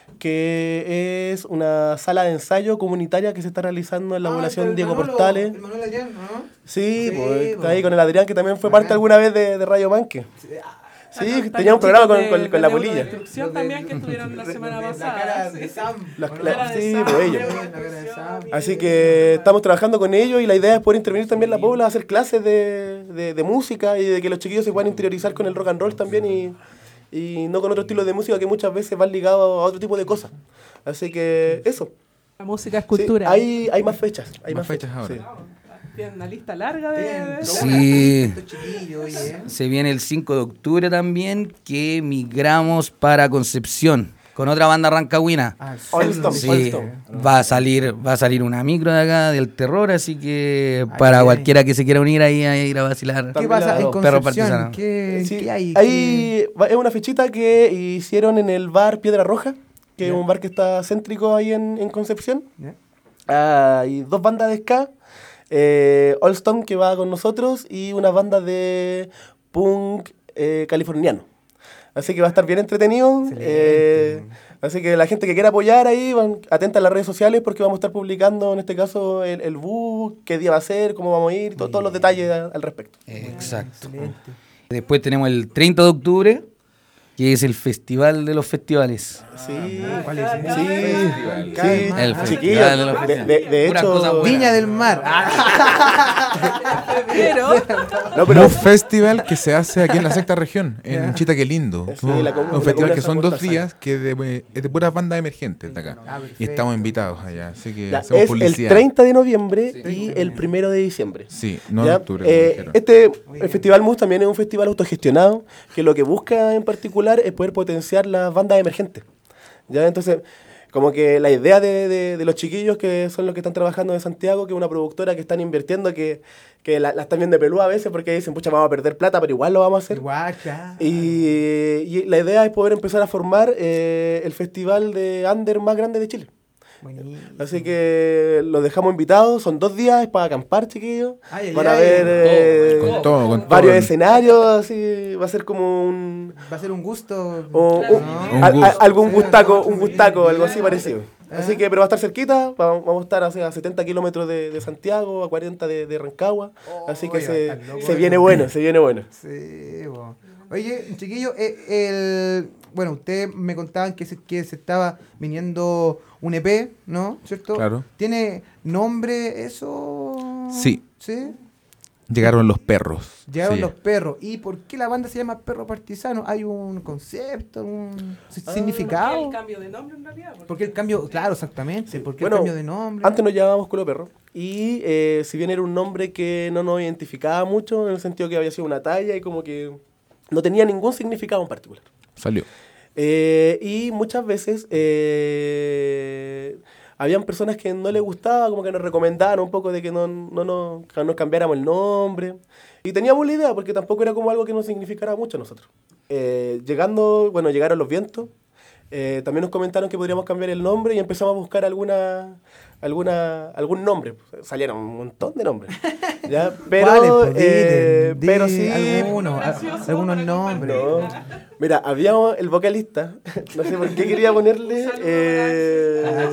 que es una sala de ensayo comunitaria que se está realizando en la población Diego Portales. El Manuel Adrián, ¿no? Sí, Sí, pues, está pues. ahí con el Adrián, que también fue Bacán. parte alguna vez de, de Radio Manque. Sí, Están tenía un los programa con, chicos con- de- con la de polilla. Neurodestrucción también que estuvieron la semana pasada. sí. La- La la- cara de sí, Sam, pues ellos. Neurodestrucción y- Así que estamos trabajando con ellos y la idea es poder intervenir también la pobla, hacer clases de, de, de música y de que los chiquillos se puedan interiorizar con el rock and roll también y, y no con otro estilo de música que muchas veces van ligados a otro tipo de cosas. Así que eso. La música es Sí, cultura. hay, hay más fechas. Hay Más más, fechas fechas. ahora. sí. Tienen una lista larga de... de- Sí. Chiquillo, oye. Se viene el cinco de octubre también, que migramos para Concepción, con otra banda rancagüina. Ah, All Stop, Sí, All Stop. va a salir, va a salir una micro de acá del terror, así que para ay. cualquiera que se quiera unir ahí a ir a vacilar. ¿Qué También pasa la- en los perros Concepción? partisanos. ¿Qué, Sí, qué hay? ahí va- es una fichita que hicieron en el bar Piedra Roja, que es un bar que está céntrico ahí en, en Concepción. ¿Ya? Ah, hay dos bandas de ska, eh, Allston que va con nosotros y una banda de punk eh, californiano. Así que va a estar bien entretenido. eh, así que la gente que quiera apoyar ahí, van, atenta a las redes sociales porque vamos a estar publicando en este caso el, el bus, qué día va a ser, cómo vamos a ir, to- todos los detalles al, al respecto. Exacto. Excelente. Después tenemos el treinta de octubre, que es el Festival de los Festivales. Sí, ¿Cuál es? sí, Sí, sí, El chiquillos, Festival de los de, de, de Puras hecho, cosas buenas. Viña del Mar. Pero no, pero Un festival que se hace aquí en la sexta región, en Chita, qué lindo. Sí, la com- un la festival comuna que son San dos Baltasar. días, que de- es de puras bandas emergentes de acá. Ah, Y perfecto. estamos invitados allá, así que ya, hacemos es publicidad. el treinta de noviembre y el primero de diciembre. Sí, no ¿Ya? en octubre, como Eh, dijeron. este el Festival M U S también es un festival autogestionado que lo que busca en particular es poder potenciar las bandas emergentes. ¿Ya? Entonces, como que la idea de, de- de los chiquillos que son los que están trabajando en Santiago, que es una productora que están invirtiendo, que, que la, la están viendo de pelúa a veces porque dicen, pucha, vamos a perder plata, pero igual lo vamos a hacer. Igual, claro. Y, y la idea es poder empezar a formar eh, el festival de under más grande de Chile. Buenísimo. Así que los dejamos invitados, son dos días, es para acampar, chiquillos. Ay, ay, Van a ay. ver eh, Con todo, con todo. varios escenarios, así, va a ser como un... Va a ser un gusto. o- un- Un a- a- gusto. algún Sí, gustaco, sí, un sí. gustaco, algo así parecido. Ah. Así que, pero va a estar cerquita, va- vamos a estar así, a setenta kilómetros de, de Santiago, a cuarenta de, de Rancagua. Así que Oye, va a se, estar loco, se ¿eh? viene bueno, se viene bueno. Sí, bo. Oye, chiquillo, eh, el, bueno, ustedes me contaban que se, que se estaba viniendo un E P, ¿no? ¿Cierto? Claro. ¿Tiene nombre eso? Sí. ¿Sí? Llegaron los perros. Llegaron Sí. los perros. ¿Y por qué la banda se llama Perro Partisano? ¿Hay un concepto, un si- Ah. significado? el cambio de nombre en realidad. porque- ¿Por qué el cambio? Claro, exactamente. ¿Por qué Bueno, el cambio de nombre? Antes nos llamábamos Culo Perro. Y eh, si bien era un nombre que no nos identificaba mucho, en el sentido que había sido una talla y como que no tenía ningún significado en particular. Salió. Eh, y muchas veces eh, habían personas que no les gustaba, como que nos recomendaban un poco de que no, no, no, que nos cambiáramos el nombre. Y teníamos la idea, porque tampoco era como algo que nos significara mucho a nosotros. Eh, llegando, bueno, llegaron los vientos. Eh, también nos comentaron que podríamos cambiar el nombre y empezamos a buscar alguna, alguna, algún nombre. Salieron un montón de nombres. ¿Ya? Pero, ¿Cuáles, pues, eh, di- pero di sí. algunos, a- algunos nombres. No. Mira, había el vocalista, no sé por qué quería ponerle. Eh,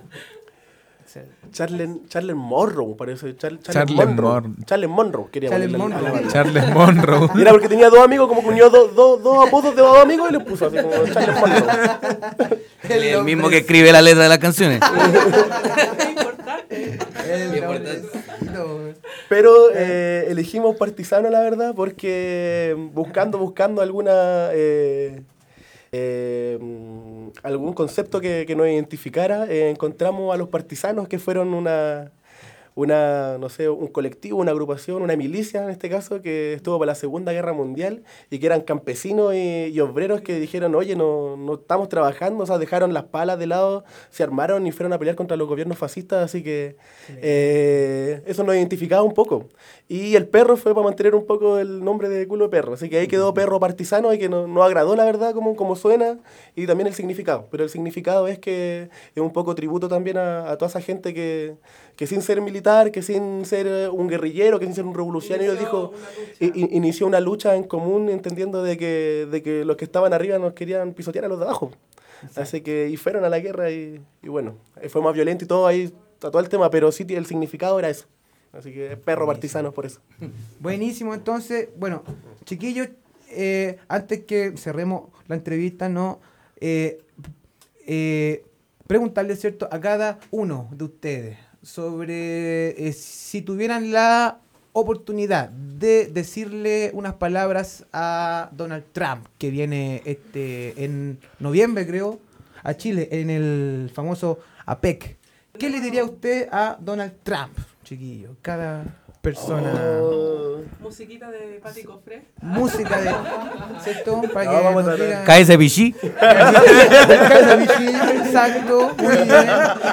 Charlen, Charles Monroe, parece. Char- Charles, Charles Monroe. Mon- Charles Monroe quería Charles ponerle a la- a la Monroe. banda. Charles Monroe. Y era porque tenía dos amigos, como que unió dos, dos, dos apodos de dos amigos y les puso así como Charles Monroe. El mismo que escribe la letra de las canciones. Es importante. El importante. nombrecito. Pero eh, elegimos Partisano, la verdad, porque buscando, buscando alguna eh, eh, mm, algún concepto que, que nos identificara, eh, encontramos a los partisanos, que fueron una, una, no sé, un colectivo, una agrupación, una milicia en este caso, que estuvo para la Segunda Guerra Mundial y que eran campesinos y, y obreros que dijeron, oye, no, no estamos trabajando, o sea, dejaron las palas de lado, se armaron y fueron a pelear contra los gobiernos fascistas, así que eh, eso nos identificaba un poco. Y el perro fue para mantener un poco el nombre de Culo de Perro, así que ahí quedó Perro Partisano y que no- nos agradó, la verdad, como, como suena y también el significado. Pero el significado es que es un poco tributo también a, a toda esa gente que, que sin ser militar, que sin ser eh, un guerrillero, que sin ser un revolucionario, dijo, i- i- inició una lucha en común, entendiendo de que, de que los que estaban arriba nos querían pisotear a los de abajo. Así que y fueron a la guerra y, y bueno, eh, fue más violento y todo ahí, está todo el tema, pero sí el significado era eso. Así que Perro Partisano por eso. Buenísimo, entonces, bueno, chiquillos, eh, antes que cerremos la entrevista, ¿no? Eh, eh, preguntarle, ¿cierto?, a cada uno de ustedes sobre eh, si tuvieran la oportunidad de decirle unas palabras a Donald Trump, que viene este en noviembre, creo, a Chile, en el famoso APEC. ¿Qué le diría usted a Donald Trump, chiquillo? Cada persona. Oh. Musiquita de Pati Cofré. Música de. ¿Cierto? Para No, que vamos nos a tratar. diga. Cae ese pichí. Cállate, bichi. Exacto. Muy bien.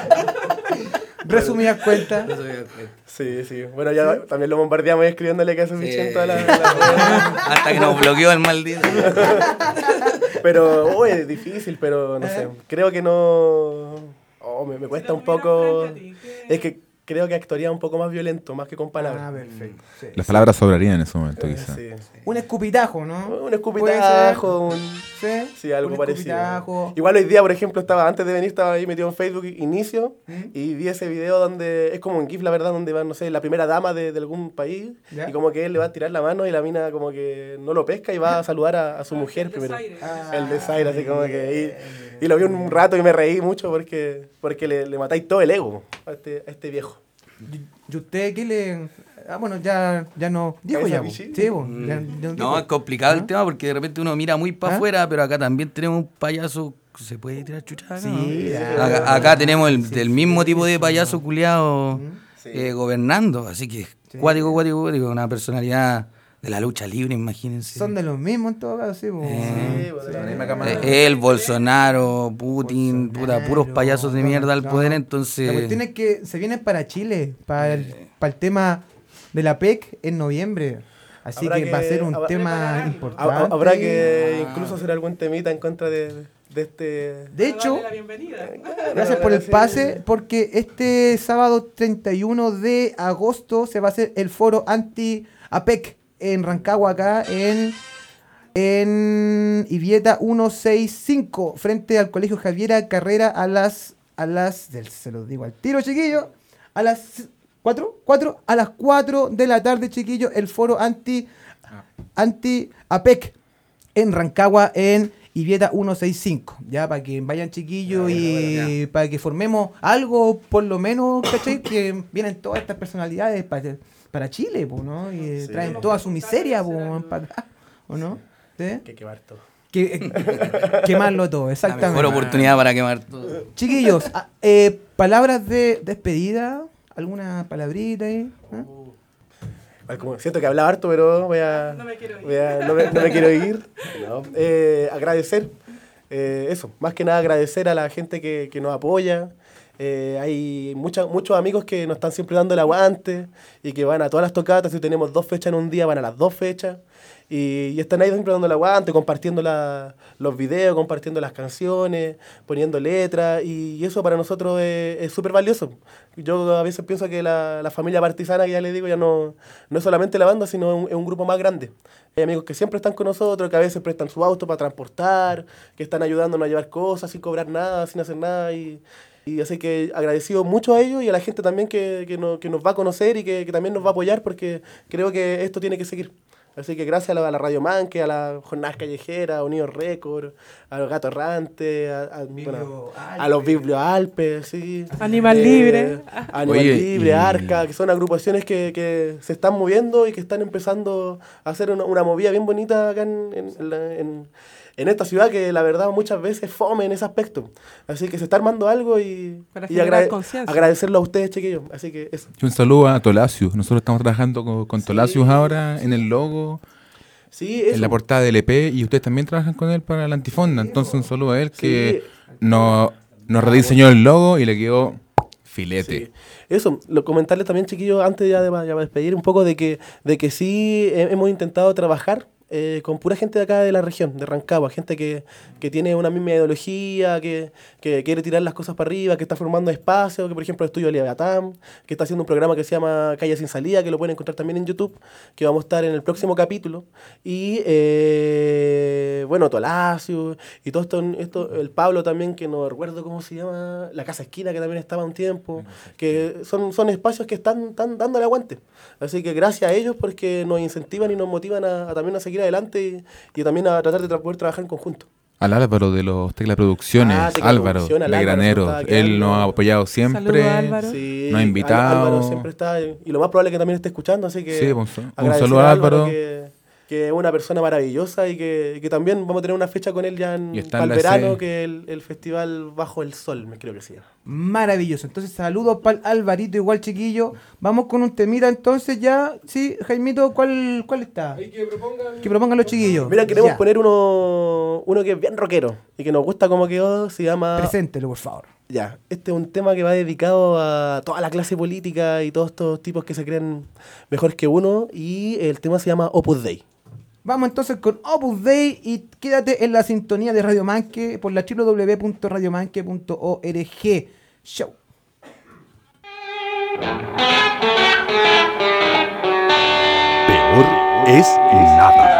Resumidas cuentas. Sí, sí. Bueno, ya también lo bombardeamos escribiéndole que hace bicho en toda la, la- Hasta que nos bloqueó el maldito. Pero, oh, es difícil, pero no sé. Creo que no... Oh, me, me cuesta un poco... Es que creo que actuaría un poco más violento, más que con palabras. Ah, perfecto. Sí. Las palabras sobrarían en ese momento, Eh, quizás. sí. Un escupitajo, ¿no? Un escupitajo, un... Sí, Sí, algo un parecido. escupitajo. Igual hoy día, por ejemplo, estaba antes de venir, estaba ahí metido en Facebook, inicio, ¿Mm? y vi ese video donde es como un GIF, la verdad, donde va, no sé, la primera dama de, de algún país, ¿Ya? y como que él le va a tirar la mano y la mina como que no lo pesca y va a saludar a, a su mujer primero. Ah, El desaire, así como que... Y, y lo vi un rato y me reí mucho porque, porque le, le matáis todo el ego a este, a este viejo. ¿Y usted qué le...? Ah, bueno, ya, ya no... Dijo ¿Cabeza ya, po. pichí? Sí, po, ya- ya No, dijo. es complicado ¿Ah? el tema porque de repente uno mira muy para ¿Ah? afuera, pero acá también tenemos un payaso. ¿Se puede tirar chuchada? Sí, Acá, acá tenemos el del mismo tipo de payaso culiado Sí. eh, gobernando. Así que cuático, cuático, cuático. Una personalidad de la lucha libre, imagínense. Son de los mismos en todo caso, sí, po. Eh, Sí, bueno, La misma cámara. Eh, Él, Bolsonaro, Putin, puta, puros payasos de mierda al No, poder, La entonces... cuestión es que se vienen para Chile, para el, para el tema de la P E C en noviembre. Así Habrá que, va a que- ser un habrá- tema Hab- importante. Habrá que incluso hacer algún temita en contra de, de este... De hecho, Darle la bienvenida. gracias por el pase, porque este sábado treinta y uno de agosto se va a hacer el foro anti-A P E C en Rancagua, acá en, en Ibieta ciento sesenta y cinco, frente al Colegio Javiera Carrera a las, a las, del- se los digo al tiro, chiquillos, a las cuatro, cuatro, a las cuatro de la tarde, chiquillos, el foro anti, anti-A P E C en Rancagua, en Ibieta ciento sesenta y cinco, ya, para que vayan chiquillos y para que formemos algo, por lo menos, ¿cachai? Que vienen todas estas personalidades para, para Chile, po, ¿no? Y Sí. traen toda su miseria, po, para acá, ¿o no? ¿Sí? Que quemar todo. Que, quemarlo todo, La exactamente. mejor oportunidad para quemar todo. Chiquillos, ah, eh, palabras de despedida, alguna palabrita ahí. ¿Ah? Ay, como siento que hablaba harto, pero voy a... No me quiero ir. voy a- no, me, no me quiero ir. No. Eh, agradecer, eh, eso, más que nada agradecer a la gente que, que nos apoya. Eh, hay mucha, muchos amigos que nos están siempre dando el aguante y que van a todas las tocatas. Si tenemos dos fechas en un día, van a las dos fechas. Y, y están ahí siempre dando el aguante, compartiendo la- los videos, compartiendo las canciones, poniendo letras. Y, y eso para nosotros es es súper valioso. Yo a veces pienso que la, la familia partisana, que ya les digo, ya no, no es solamente la banda, sino es un, es un grupo más grande. Hay amigos que siempre están con nosotros, que a veces prestan su auto para transportar, que están ayudándonos a llevar cosas sin cobrar nada, sin hacer nada. Y, y así que agradecido mucho a ellos y a la gente también que, que, nos, que nos va a conocer y que, que también nos va a apoyar, porque creo que esto tiene que seguir. Así que gracias a la, a la Radio Manque, a la Jornadas Callejeras, a Unidos Record, a los Gatos Errantes, a, a, bueno, a los Biblio Alpes, sí. Animal Libre. Animal Oye, Libre, y- Arca, que son agrupaciones que, que se están moviendo y que están empezando a hacer una, una movida bien bonita acá en, en, en la- en- en esta ciudad, que la verdad muchas veces fome en ese aspecto. Así que se está armando algo y, Para y generar agrade- conciencia. agradecerlo a ustedes, chiquillos. Así que eso. Y un saludo a Tolacius. Nosotros estamos trabajando con, con Tolacius ahora en el logo, Sí, eso. en la portada del E P, y ustedes también trabajan con él para la antifonda. Entonces un saludo a él que nos, nos rediseñó el logo y le quedó filete. Sí. Eso, lo comentarles también, chiquillos, antes ya de, ya de despedir un poco, de que, de que sí he- hemos intentado trabajar eh, con pura gente de acá de la región, de Rancagua, gente que, que tiene una misma ideología, que, que quiere tirar las cosas para arriba, que está formando espacio, que por ejemplo Estudio Leviatán, que está haciendo un programa que se llama Calle Sin Salida, que lo pueden encontrar también en YouTube, que vamos a estar en el próximo capítulo. Y eh, bueno, Tolacio y todo esto, esto, el Pablo también, que no recuerdo cómo se llama, la Casa Esquina, que también estaba un tiempo, que son, son espacios que están, están dándole aguante. Así que gracias a ellos porque nos incentivan y nos motivan a, a también a seguir adelante y, y también a tratar de tra- poder trabajar en conjunto. Al Álvaro de los Tecla Producciones, Ah, Tecla Álvaro, Producción, al de Álvaro, Granero. se estaba Él quedando. nos ha apoyado siempre. Saludos, Álvaro. Sí, Nos ha Al- invitado. Álvaro siempre está, y lo más probable es que también esté escuchando, así que Sí, un sa- un agradecer saludo a Álvaro. que, que es una persona maravillosa y que, y que también vamos a tener una fecha con él ya en, Y está para en el la verano, C. que es el, el festival Bajo el Sol, me creo que sí. Maravilloso. Entonces, saludos para Alvarito, igual chiquillo. Vamos con un temita entonces ya. Sí, Jaimito, ¿cuál, cuál está? que propongan... Que propongan los chiquillos. Mira, queremos Ya. poner uno, uno que es bien rockero y que nos gusta como quedó, se llama... Preséntelo, por favor. Ya, este es un tema que va dedicado a toda la clase política y todos estos tipos que se creen mejores que uno, y el tema se llama Opus Dei. Vamos entonces con Opus Dei y quédate en la sintonía de Radio Manque por la doble u doble u doble u punto radio manque punto org. Show. Peor es nada.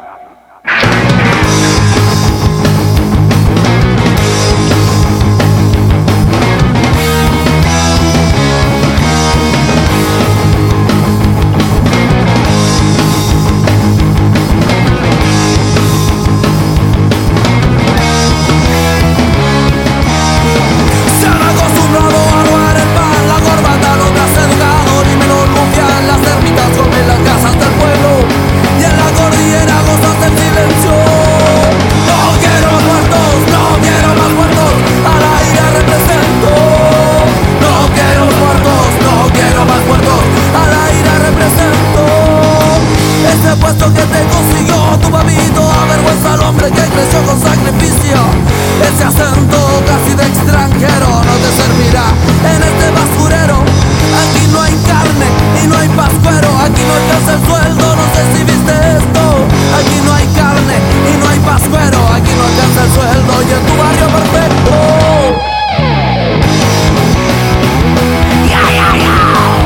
Puesto que te consiguió tu papito, avergüenza al hombre que creció con sacrificio. Ese acento casi de extranjero no te servirá en este basurero. Aquí no hay carne y no hay pascuero, aquí no alcanza el sueldo, no sé si viste esto. Aquí no hay carne y no hay pascuero, aquí no alcanza el sueldo y en tu barrio perfecto. Yeah, yeah, yeah.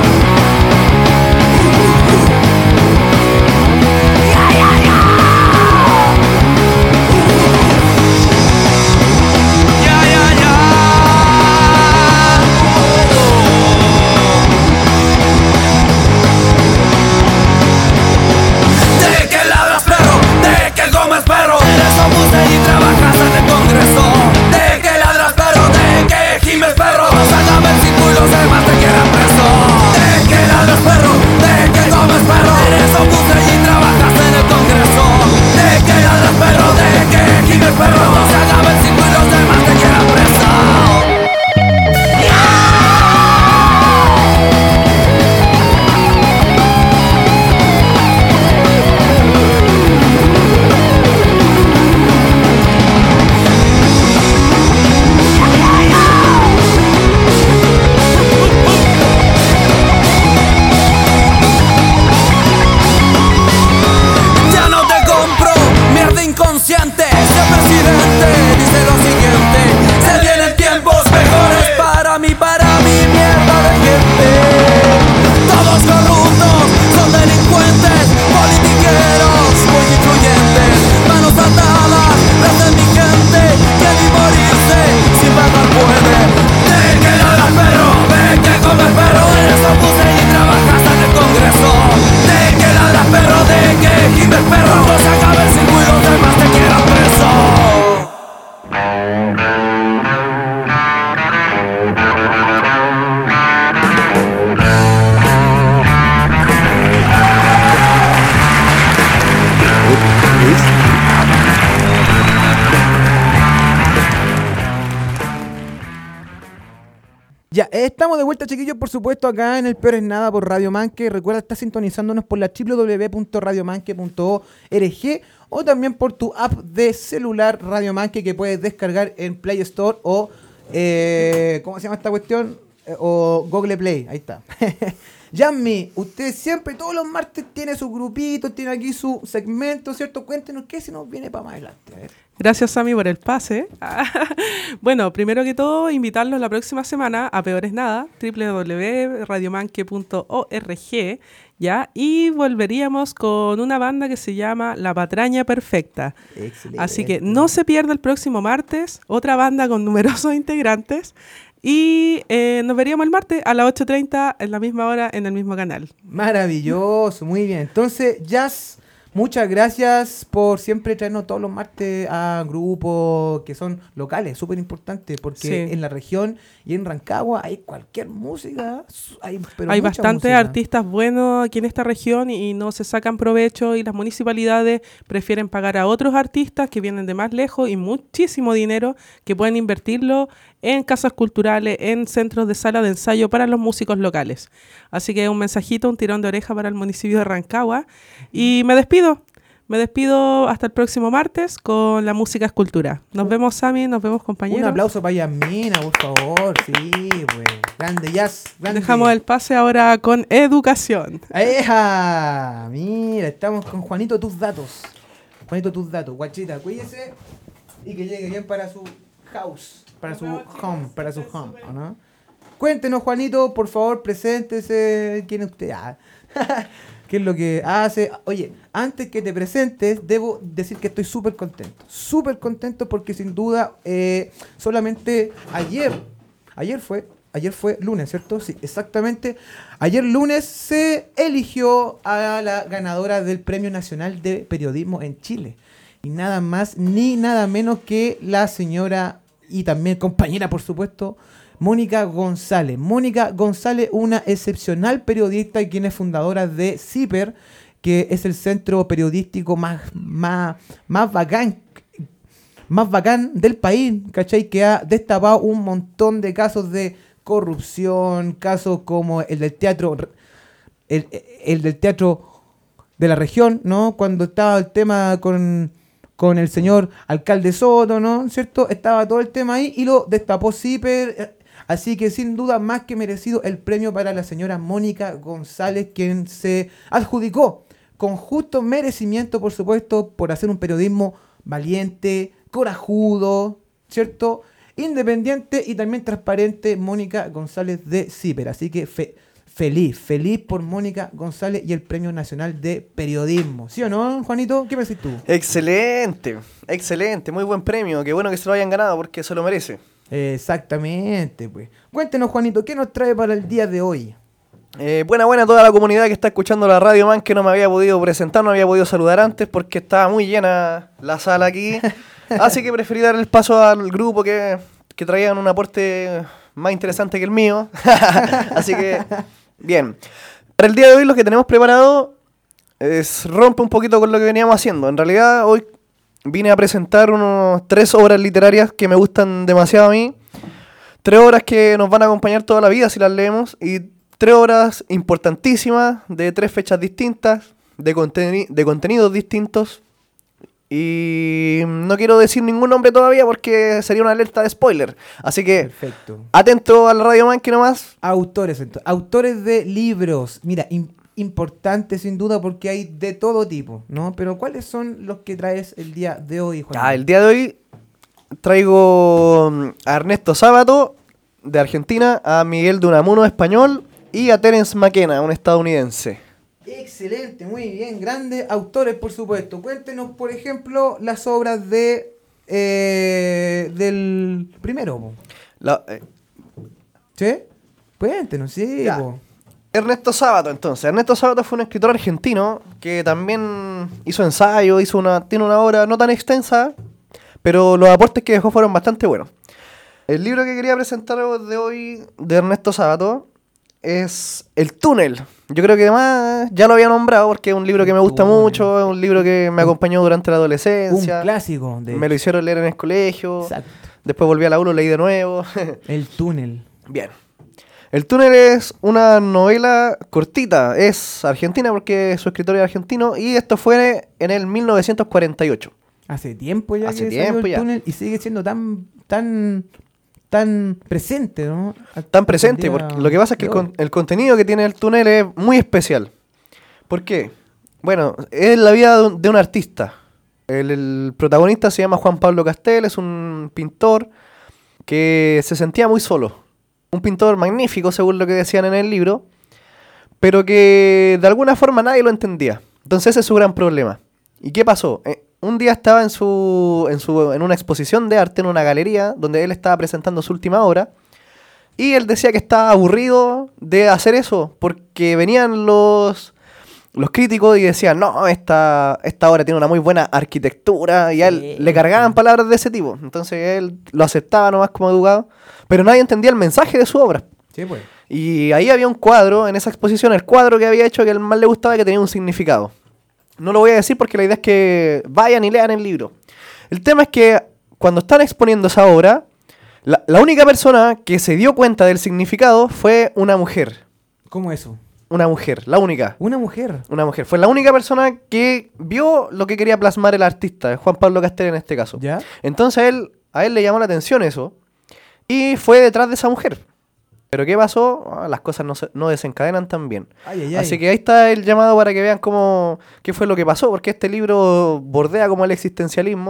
Y trabajas en el Congreso. De que ladras perro, de que gimes perro. Sácame el cinco y los demás te quieran preso. De que ladras perro, de que comes perro. Eres opuse y trabajas en el Congreso. De que ladras perro, de que gimes perro. Sácame el cinco y los demás te quieran preso. Inconsciente, señor presidente, dice lo siguiente: se vienen tiempos mejores para mí, para mi mierda de gente. Todos corruptos, son delincuentes, politiqueros, muy influyentes, manos atadas, las de mi gente, que ni morirse sin pagar puede. De que ladras perro, de que comes perro, eres opuse y trabajas en el Congreso. De que ladras perro, de que gimes perro, no se acabe el circuito, los demás te quieran preso. Ya, estamos de vuelta, chiquillos, por supuesto, acá en el Peor es Nada por Radio Manque. Recuerda, estar sintonizándonos por la doble u doble u doble u punto radio manque punto org o también por tu app de celular Radio Manque que puedes descargar en Play Store o, eh, ¿cómo se llama esta cuestión? Eh, o Google Play, ahí está. Yasmi, usted siempre, todos los martes, tiene su grupito, tiene aquí su segmento, ¿cierto? Cuéntenos qué se nos viene para más adelante. A ver. Gracias, Sammy, por el pase. Bueno, primero que todo, invitarlos la próxima semana a Peor es Nada, doble u doble u doble u punto radio manque punto org, ¿ya? Y volveríamos con una banda que se llama La Patraña Perfecta. Excelente. Así que no se pierda el próximo martes, otra banda con numerosos integrantes. Y eh, nos veríamos el martes a las ocho treinta en la misma hora en el mismo canal. Maravilloso, muy bien. Entonces, Jazz, muchas gracias por siempre traernos todos los martes a grupos que son locales, súper importantes, porque sí, en la región y en Rancagua hay cualquier música. Hay, pero hay mucha bastantes música. artistas buenos aquí en esta región y, y no se sacan provecho, y las municipalidades prefieren pagar a otros artistas que vienen de más lejos y muchísimo dinero que pueden invertirlo en casas culturales, en centros de sala de ensayo para los músicos locales. Así que un mensajito, un tirón de oreja para el municipio de Rancagua. Y me despido. Me despido hasta el próximo martes con la música es cultura. Nos vemos, Sammy, nos vemos, compañeros. Un aplauso para Yasmina, por favor. Sí, pues. Grande, Jazz. Grande. Dejamos el pase ahora con educación. ¡Eja! Mira, estamos con Juanito Tus Datos. Juanito Tus Datos. Guachita, cuídese y que llegue bien para su house. Para su home, para su home, ¿o no? Cuéntenos, Juanito, por favor, preséntese. ¿Quién es usted? Ah. ¿Qué es lo que hace? Oye, antes que te presentes, debo decir que estoy súper contento. Súper contento porque sin duda eh, solamente ayer, ayer fue, ayer fue lunes, ¿cierto? Sí, exactamente. Ayer lunes se eligió a la ganadora del Premio Nacional de Periodismo en Chile. Y nada más ni nada menos que la señora y también compañera, por supuesto, Mónica González. Mónica González, una excepcional periodista y quien es fundadora de CIPER, que es el centro periodístico más, más, más bacán, más bacán del país, ¿cachai? Que ha destapado un montón de casos de corrupción, casos como el del teatro, el, el del teatro de la región, ¿no? Cuando estaba el tema con, con el señor alcalde Soto, ¿no? ¿Cierto? Estaba todo el tema ahí y lo destapó CIPER. Así que sin duda más que merecido el premio para la señora Mónica González, quien se adjudicó con justo merecimiento, por supuesto, por hacer un periodismo valiente, corajudo, ¿cierto? Independiente y también transparente, Mónica González de CIPER. Así que fe- feliz, feliz por Mónica González y el Premio Nacional de Periodismo. ¿Sí o no, Juanito? ¿Qué pensás tú? Excelente, excelente, muy buen premio. Qué bueno que se lo hayan ganado porque se lo merece. Exactamente, pues. Cuéntenos, Juanito, ¿qué nos trae para el día de hoy? Eh, buena, buena toda la comunidad que está escuchando la Radio Man, que no me había podido presentar, no había podido saludar antes porque estaba muy llena la sala aquí. Así que preferí dar el paso al grupo que, que traían un aporte más interesante que el mío. Así que, bien. Para el día de hoy lo que tenemos preparado es, rompe un poquito con lo que veníamos haciendo. En realidad hoy vine a presentar unos tres obras literarias que me gustan demasiado a mí. Tres obras que nos van a acompañar toda la vida si las leemos. Y tres obras importantísimas de tres fechas distintas, de, conteni- de contenidos distintos. Y no quiero decir ningún nombre todavía porque sería una alerta de spoiler. Así que, perfecto, atento al Radio Man que nomás. Autores, ento- autores de libros. Mira, im- importante sin duda porque hay de todo tipo, ¿no? Pero ¿cuáles son los que traes el día de hoy, Juan? Ah, el día de hoy traigo a Ernesto Sábato, de Argentina, a Miguel de Unamuno, español, y a Terence McKenna, un estadounidense. Excelente, muy bien, grandes autores, por supuesto. Cuéntenos, por ejemplo, las obras de eh, del primero. La, eh, ¿Sí? Cuéntenos, sí. Ya. Po. Ernesto Sábato, entonces. Ernesto Sábato fue un escritor argentino que también hizo ensayo, hizo una, tiene una obra no tan extensa, pero los aportes que dejó fueron bastante buenos. El libro que quería presentar de hoy de Ernesto Sábato es El túnel. Yo creo que además ya lo había nombrado porque es un libro que me gusta mucho, es un libro que me acompañó durante la adolescencia. Un clásico. De me lo hicieron leer en el colegio. Exacto. Después volví a la U, lo leí de nuevo. El túnel. Bien. El túnel es una novela cortita, es argentina porque su escritor es argentino y esto fue en el mil novecientos cuarenta y ocho. Hace tiempo ya Hace que tiempo salió el ya. túnel y sigue siendo tan tan tan presente, ¿no? Tan presente, Al día porque lo que pasa es que el, de hoy. con- el contenido que tiene el túnel es muy especial. ¿Por qué? Bueno, es la vida de un, de un artista. El, el protagonista se llama Juan Pablo Castel, es un pintor que se sentía muy solo. Un pintor magnífico, según lo que decían en el libro, pero que de alguna forma nadie lo entendía. Entonces ese es su gran problema. ¿Y qué pasó? Eh, un día estaba en su, en su en una exposición de arte, en una galería, donde él estaba presentando su última obra, y él decía que estaba aburrido de hacer eso, porque venían los, los críticos y decían, no, esta, esta obra tiene una muy buena arquitectura, y a él Sí. le cargaban palabras de ese tipo. Entonces él lo aceptaba nomás como educado, pero nadie entendía el mensaje de su obra. Sí, pues. Y ahí había un cuadro, en esa exposición, el cuadro que había hecho que él más le gustaba, que tenía un significado. No lo voy a decir porque la idea es que vayan y lean el libro. El tema es que cuando están exponiendo esa obra, la, la única persona que se dio cuenta del significado fue una mujer. ¿Cómo eso? Una mujer, la única. Una mujer. Una mujer. Fue la única persona que vio lo que quería plasmar el artista, Juan Pablo Castel en este caso. ¿Ya? Entonces a él, a él le llamó la atención eso y fue detrás de esa mujer. Pero ¿qué pasó? Ah, las cosas no, se, no desencadenan tan bien. Ay, ay, ay. Así que ahí está el llamado para que vean cómo, qué fue lo que pasó, porque este libro bordea como el existencialismo,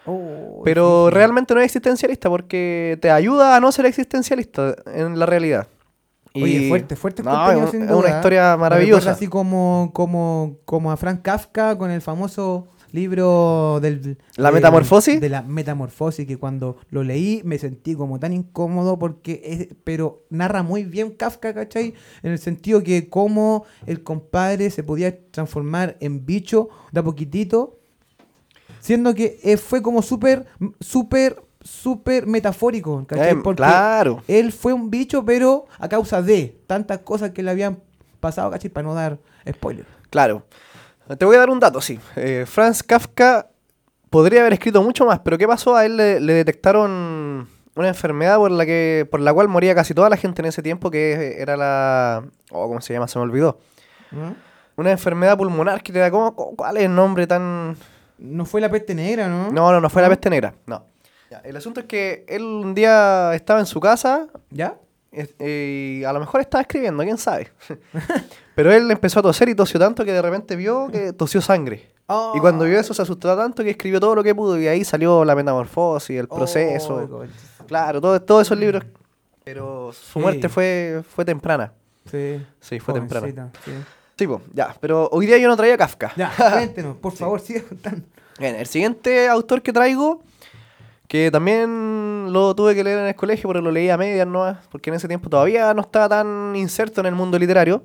Oh, pero difícil. realmente no es existencialista porque te ayuda a no ser existencialista en la realidad. Oye, fuerte, fuerte no, contenido, es, sin es duda. una historia Me maravillosa. recuerda así como, como, como a Frank Kafka con el famoso libro del... ¿La de- Metamorfosis? De la Metamorfosis, que cuando lo leí me sentí como tan incómodo porque es, pero narra muy bien Kafka, ¿cachai? En el sentido que como el compadre se podía transformar en bicho de a poquitito, siendo que eh, fue como súper, súper, súper metafórico, ¿cachai? Eh, Porque claro. él fue un bicho, pero a causa de tantas cosas que le habían pasado, ¿cachai? Para no dar spoiler. Claro. Te voy a dar un dato, sí. Eh, Franz Kafka podría haber escrito mucho más, pero ¿qué pasó? A él le, le detectaron una enfermedad por la que por la cual moría casi toda la gente en ese tiempo, que era la... Oh, ¿cómo se llama? Se me olvidó. ¿Mm? Una enfermedad pulmonar que te da... ¿cómo, ¿Cuál es el nombre tan...? No fue la peste negra, ¿no? No, no, no fue la peste negra. No. Ya, el asunto es que él un día estaba en su casa... ¿Ya? Eh, y a lo mejor estaba escribiendo, quién sabe. Pero él empezó a toser y tosió tanto que de repente vio que tosió sangre. Oh. Y cuando vio eso se asustó tanto que escribió todo lo que pudo y ahí salió la metamorfosis, el Oh, proceso. concha. Claro, todo- todos esos libros. Pero su Sí. muerte fue, fue temprana. Sí. Sí, fue temprana. Jovencita, sí. Sí, pues, ya. Pero hoy día yo no traía Kafka. Ya, cuéntenos, por favor, sigue contando. Bien, el siguiente autor que traigo, que también lo tuve que leer en el colegio, pero lo leí a medias nomás, porque en ese tiempo todavía no estaba tan inserto en el mundo literario.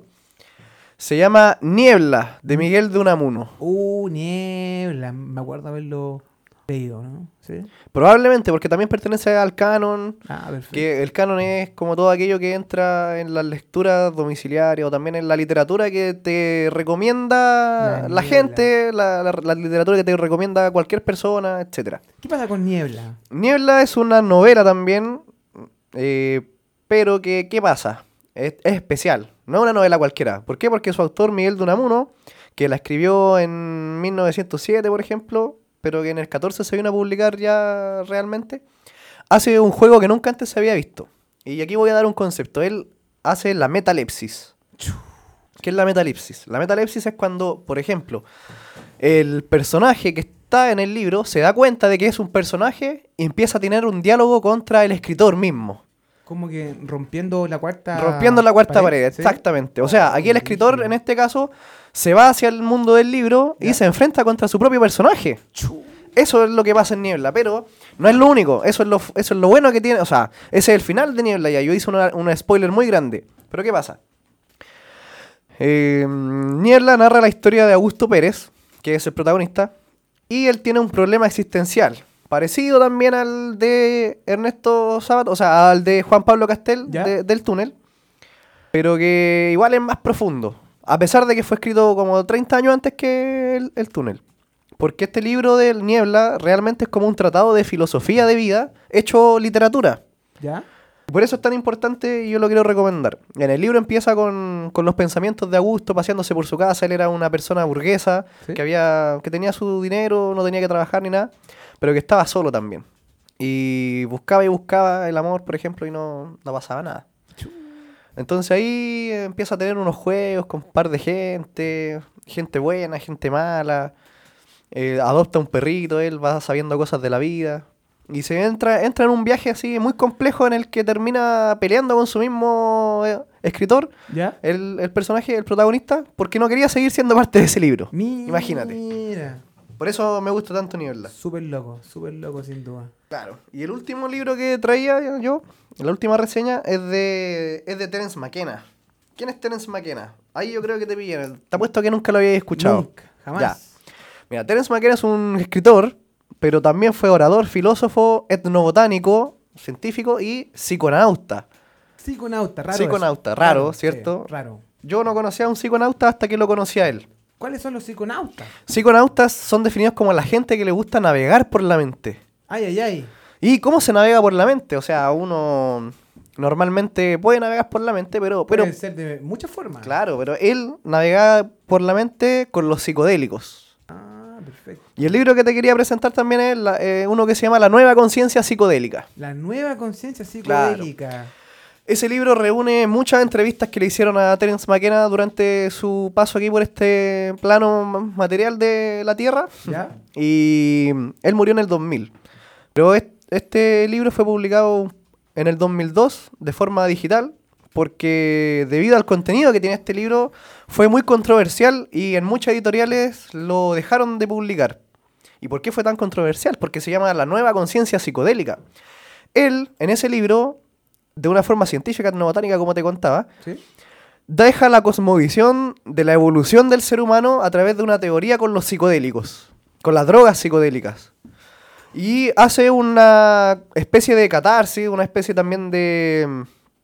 Se llama Niebla, de Miguel de Unamuno. Uh, Niebla, me acuerdo haberlo leído, ¿no? Sí. Probablemente, porque también pertenece al canon, Ah, perfecto. que el canon es como todo aquello que entra en las lecturas domiciliarias o también en la literatura que te recomienda La la, niebla. gente, la, la- la literatura que te recomienda cualquier persona, etcétera. ¿Qué pasa con Niebla? Niebla es una novela también, eh, pero que, ¿qué pasa? Es, es especial, no es una novela cualquiera. ¿Por qué? Porque su autor, Miguel de Unamuno, que la escribió en mil novecientos siete, por ejemplo, pero que en el catorce se vino a publicar ya realmente, hace un juego que nunca antes se había visto. Y aquí voy a dar un concepto. Él hace la metalepsis. ¿Qué es la metalepsis? La metalepsis es cuando, por ejemplo, el personaje que está en el libro se da cuenta de que es un personaje y empieza a tener un diálogo contra el escritor mismo. Como que rompiendo la cuarta... Rompiendo la cuarta pared, ¿sí? exactamente. O sea, aquí el Oh, escritor, brígido. en este caso, se va hacia el mundo del libro y Ya. se enfrenta contra su propio personaje. Eso es lo que pasa en Niebla, pero no es lo único. Eso es lo, eso es lo bueno que tiene. O sea, ese es el final de Niebla ya. Yo hice una, una spoiler muy grande. Pero ¿qué pasa? Eh, Niebla narra la historia de Augusto Pérez, que es el protagonista, y él tiene un problema existencial, parecido también al de Ernesto Sabato, o sea, al de Juan Pablo Castel, ¿Ya? de- del túnel, pero que igual es más profundo, a pesar de que fue escrito como treinta años antes que el, el túnel. Porque este libro de Niebla realmente es como un tratado de filosofía de vida hecho literatura. ¿Ya? Por eso es tan importante y yo lo quiero recomendar. En el libro empieza con, con los pensamientos de Augusto paseándose por su casa. Él era una persona burguesa, ¿Sí? que había que tenía su dinero, no tenía que trabajar ni nada, pero que estaba solo también. Y buscaba y buscaba el amor, por ejemplo, y no, no pasaba nada. Entonces ahí empieza a tener unos juegos con un par de gente, gente buena, gente mala. Eh, adopta un perrito, él va sabiendo cosas de la vida. Y se entra, entra en un viaje así muy complejo en el que termina peleando con su mismo eh, escritor, ¿Ya? el, el personaje, el protagonista, porque no quería seguir siendo parte de ese libro. Mira. Imagínate. Por eso me gusta tanto Niebla. Súper loco, súper loco sin duda. Claro. Y el último libro que traía yo, la última reseña, es de, es de Terence McKenna. ¿Quién es Terence McKenna? Ahí yo creo que te pillan. Te apuesto que nunca lo habías escuchado. Nunca, jamás. Ya. Mira, Terence McKenna es un escritor, pero también fue orador, filósofo, etnobotánico, científico y psiconauta. Psiconauta, raro. Psiconauta, eso. raro, ¿cierto? sí, raro. Yo no conocía a un psiconauta hasta que lo conocí a él. ¿Cuáles son los psiconautas? Psiconautas son definidos como la gente que le gusta navegar por la mente. Ay, ay, ay. ¿Y cómo se navega por la mente? O sea, uno normalmente puede navegar por la mente, pero... pero Puede ser de muchas formas. claro, pero él navega por la mente con los psicodélicos. Ah, perfecto. Y el libro que te quería presentar también es la- eh, uno que se llama La Nueva Conciencia Psicodélica. La nueva conciencia Claro. psicodélica. Ese libro reúne muchas entrevistas que le hicieron a Terence McKenna durante su paso aquí por este plano material de la Tierra. ¿Ya? Y él murió en el dos mil. Pero es- este libro fue publicado en el dos mil dos de forma digital porque debido al contenido que tiene este libro fue muy controversial y en muchas editoriales lo dejaron de publicar. ¿Y por qué fue tan controversial? Porque se llama La Nueva Conciencia Psicodélica. Él, en ese libro, de una forma científica, etnobotánica, como te contaba, ¿Sí? deja la cosmovisión de la evolución del ser humano a través de una teoría con los psicodélicos, con las drogas psicodélicas. Y hace una especie de catarsis, una especie también de...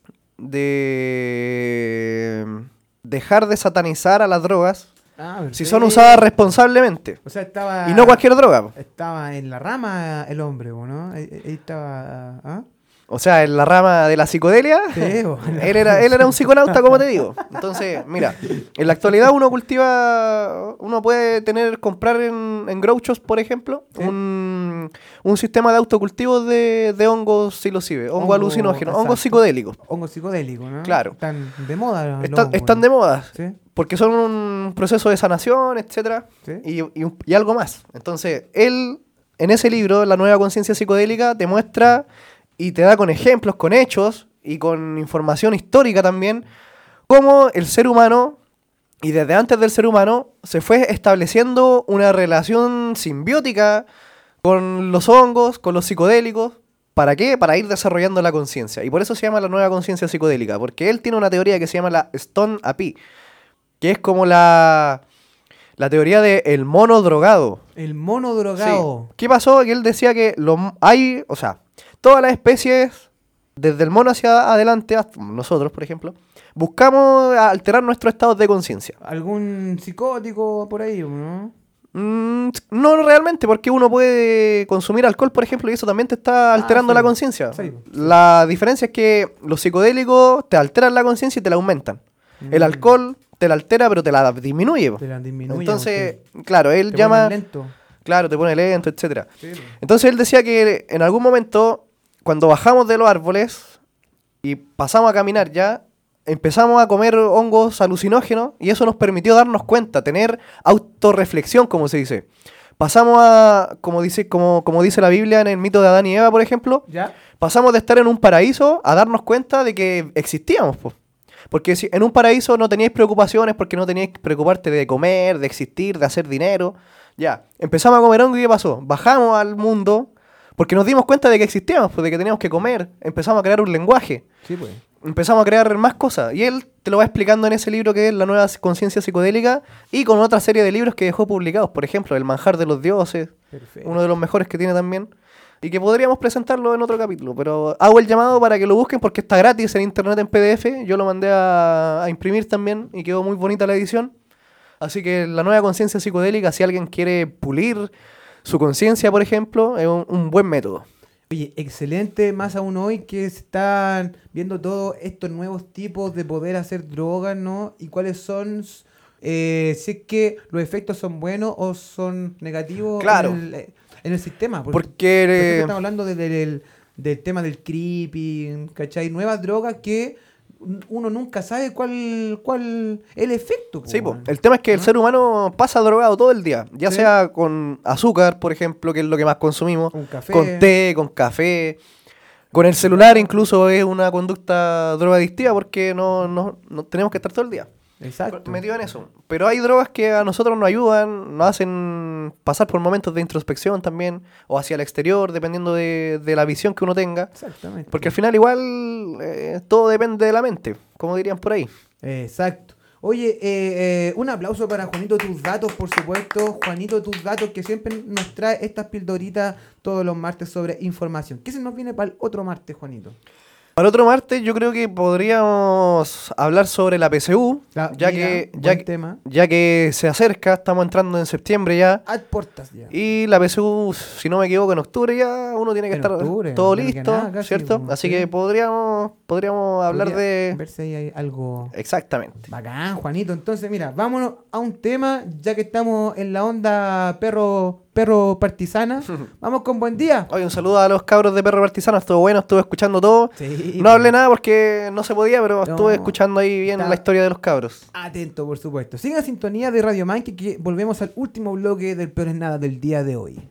de dejar de satanizar a las drogas Ah, si son perfecto. usadas responsablemente. O sea, estaba... Y no cualquier droga. Estaba en la rama el hombre, ¿no? Ahí, ahí estaba... ¿ah? O sea, en la rama de la psicodelia, Sí, bo. él era, él era un psiconauta, como te digo. Entonces, mira, en la actualidad uno cultiva, uno puede tener, comprar en, en grow shops, por ejemplo, Sí. un, un sistema de autocultivo de, de hongos psilocibe, hongo, Hongo, alucinógeno, hongos exacto. psicodélicos. Hongo psicodélico, ¿no? Claro. Están de moda los Están, hongos, están ¿no? de moda, Sí, porque son un proceso de sanación, etcétera, sí. y, y, un- y algo más. Entonces, él, en ese libro, La Nueva Conciencia Psicodélica, te muestra y te da con ejemplos, con hechos y con información histórica también, cómo el ser humano, y desde antes del ser humano, se fue estableciendo una relación simbiótica con los hongos, con los psicodélicos. ¿Para qué? Para ir desarrollando la conciencia. Y por eso se llama La Nueva Conciencia Psicodélica, porque él tiene una teoría que se llama la Stone A P I, que es como la, la teoría del mono drogado. El mono drogado. Sí. ¿Qué pasó? Que él decía que lo, hay, o sea, todas las especies, desde el mono hacia adelante, hasta nosotros, por ejemplo, buscamos alterar nuestros estados de conciencia. ¿Algún psicótico por ahí, no? Mm, no realmente, porque uno puede consumir alcohol, por ejemplo, y eso también te está alterando sí. la conciencia. Sí. La diferencia es que los psicodélicos te alteran la conciencia y te la aumentan. El Mm. alcohol te la altera, pero te la disminuye. po. Te la disminuye. Entonces, claro, él te llama... ponen lento. Claro, te pone lento, etcétera. Sí, po. Entonces él decía que en algún momento, cuando bajamos de los árboles y pasamos a caminar ya, empezamos a comer hongos alucinógenos y eso nos permitió darnos cuenta, tener autorreflexión, como se dice. Pasamos a, como dice, como, como dice la Biblia en el mito de Adán y Eva, por ejemplo, ¿Ya? pasamos de estar en un paraíso a darnos cuenta de que existíamos, po. Porque si en un paraíso no teníais preocupaciones, porque no teníais que preocuparte de comer, de existir, de hacer dinero. Ya, empezamos a comer hongo y ¿qué pasó? Bajamos al mundo porque nos dimos cuenta de que existíamos, pues, de que teníamos que comer. Empezamos a crear un lenguaje. Sí, pues. Empezamos a crear más cosas. Y él te lo va explicando en ese libro que es La Nueva Conciencia Psicodélica y con otra serie de libros que dejó publicados. Por ejemplo, El Manjar de los Dioses, Perfecto. uno de los mejores que tiene también. Y que podríamos presentarlo en otro capítulo. Pero hago el llamado para que lo busquen porque está gratis en internet en P D F. Yo lo mandé a, a imprimir también y quedó muy bonita la edición. Así que La Nueva Conciencia Psicodélica, si alguien quiere pulir su conciencia, por ejemplo, es un, un buen método. Oye, excelente, más aún hoy que se están viendo todos estos nuevos tipos de poder hacer drogas, ¿no? Y cuáles son, eh, si es que los efectos son buenos o son negativos Claro. en, el, en el sistema. Porque, Porque... por ejemplo, eh, estamos hablando de- del, del tema del creeping, ¿cachai? Nuevas drogas que uno nunca sabe cuál cuál el efecto. po, Sí, po. weón. El tema es que el ¿Ah? ser humano pasa drogado todo el día, ya Sí. sea con azúcar, por ejemplo, que es lo que más consumimos, Un café. con té, con café, con el celular incluso es una conducta drogadictiva porque no, no, no tenemos que estar todo el día Exacto. metido en eso. Pero hay drogas que a nosotros nos ayudan, nos hacen pasar por momentos de introspección también, o hacia el exterior, dependiendo de, de la visión que uno tenga. Exactamente. Porque al final igual eh, todo depende de la mente, como dirían por ahí. Exacto. Oye, eh, eh, un aplauso para Juanito Tus Datos, por supuesto. Juanito Tus Datos, que siempre nos trae estas pildoritas todos los martes sobre información. ¿Qué se nos viene para el otro martes, Juanito? Para otro martes yo creo que podríamos hablar sobre la P C U, La- ya, mira, que, buen ya, que- tema. ya que se acerca, estamos entrando en septiembre ya. Ad portas ya. Y la P C U, si no me equivoco, en octubre ya uno tiene que En estar octubre, todo menos que listo, nada casi, ¿cierto? pues, Así sí. que podríamos, podríamos hablar Podría de... ver si ahí hay algo Exactamente. bacán, Juanito. Entonces, mira, vámonos a un tema, ya que estamos en la onda perro Perro Partisana. Vamos con buen día. Oye, un saludo a los cabros de Perro Partisano, estuvo bueno, estuve escuchando todo. Sí, no hablé nada porque no se podía, pero No, estuve escuchando ahí bien está- la historia de los cabros. Atento, por supuesto. Sigan en sintonía de Radio Manque, que volvemos al último bloque del Peor es Nada del día de hoy.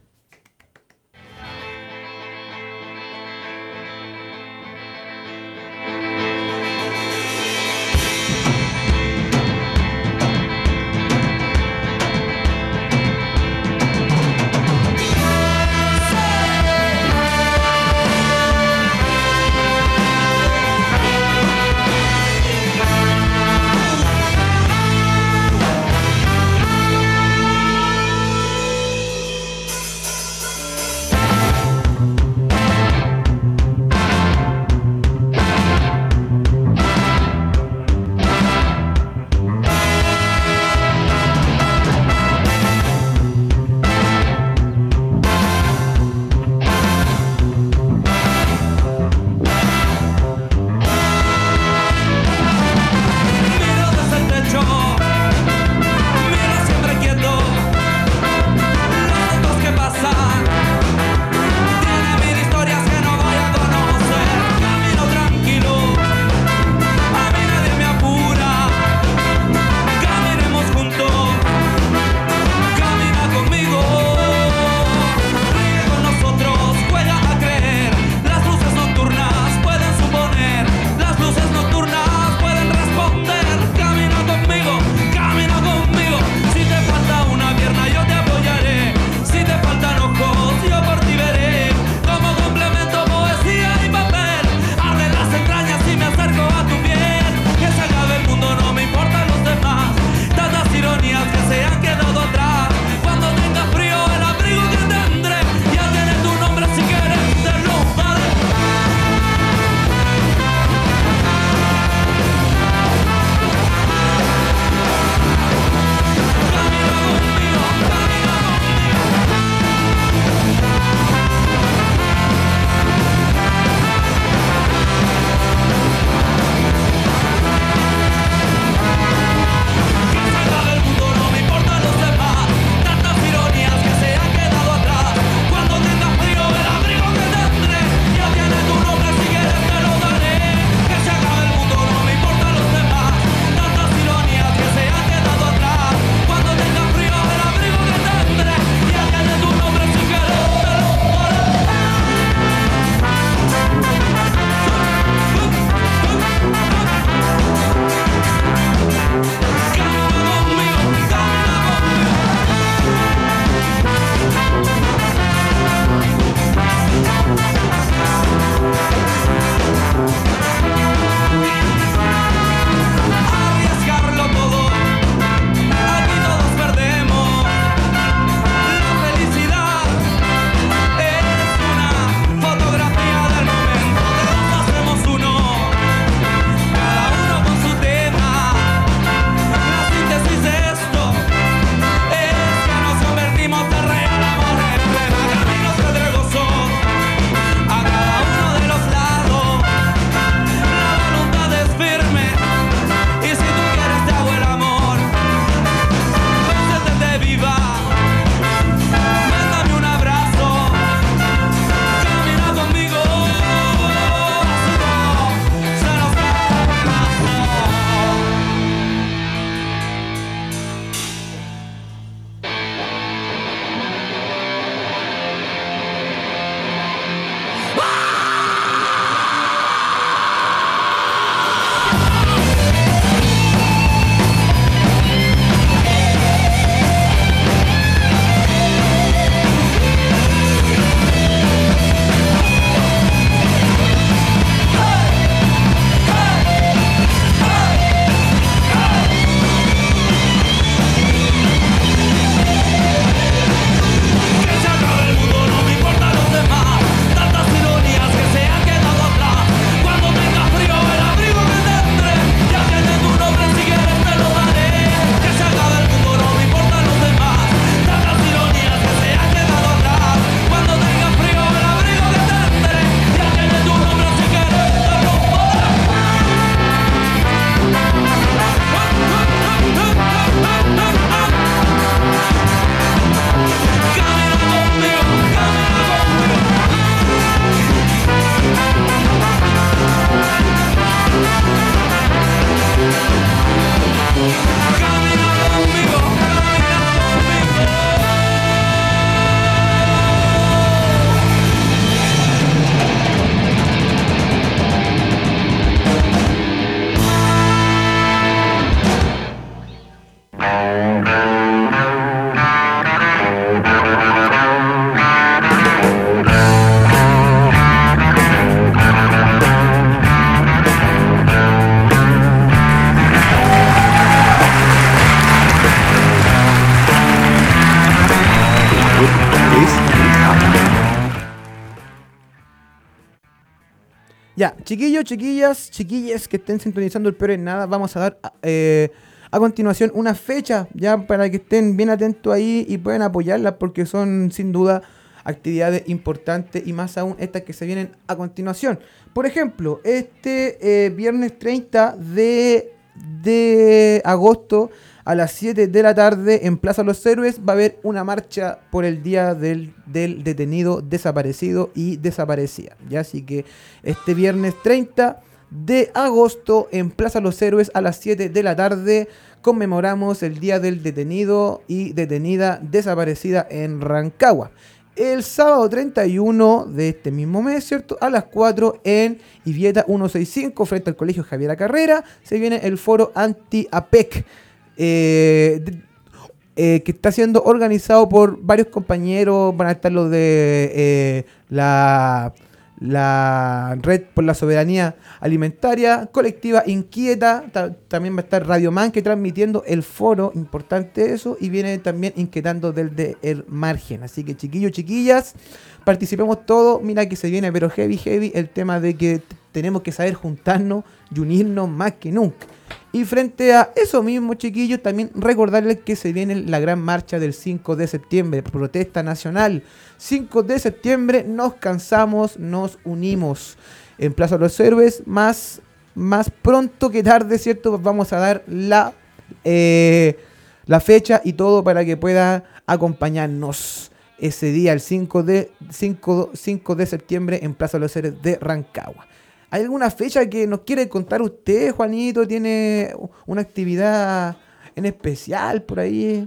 chiquillos, chiquillas, chiquillas que estén sintonizando el Peor en Nada, vamos a dar eh, a continuación una fecha ya para que estén bien atentos ahí y puedan apoyarlas porque son sin duda actividades importantes y más aún estas que se vienen a continuación. Por ejemplo, este eh, viernes treinta de, de agosto a las siete de la tarde en Plaza Los Héroes va a haber una marcha por el día del, del detenido desaparecido y desaparecida. ¿Ya? Así que este viernes treinta de agosto en Plaza Los Héroes a las siete de la tarde conmemoramos el día del detenido y detenida desaparecida en Rancagua. El sábado treinta y uno de este mismo mes, ¿cierto? A las cuatro en Ivieta ciento sesenta y cinco frente al Colegio Javier Carrera se viene el foro anti-A P E C. Eh, de, eh, que está siendo organizado por varios compañeros. Van a estar los de eh, la, la Red por la Soberanía Alimentaria, Colectiva Inquieta. Ta, también va a estar Radio Manque transmitiendo el foro, importante eso, y viene también inquietando desde el margen. Así que chiquillos, chiquillas, participemos todos. Mira que se viene pero heavy, heavy el tema de que t- tenemos que saber juntarnos y unirnos más que nunca. Y frente a eso mismo, chiquillos, también recordarles que se viene la gran marcha del cinco de septiembre, protesta nacional. cinco de septiembre, nos cansamos, nos unimos. En Plaza Los Héroes, más, más pronto que tarde, ¿cierto? Vamos a dar la, eh, la fecha y todo para que pueda acompañarnos ese día, el cinco de septiembre, en Plaza Los Héroes de Rancagua. ¿Hay alguna fecha que nos quiere contar usted, Juanito? ¿Tiene una actividad en especial por ahí?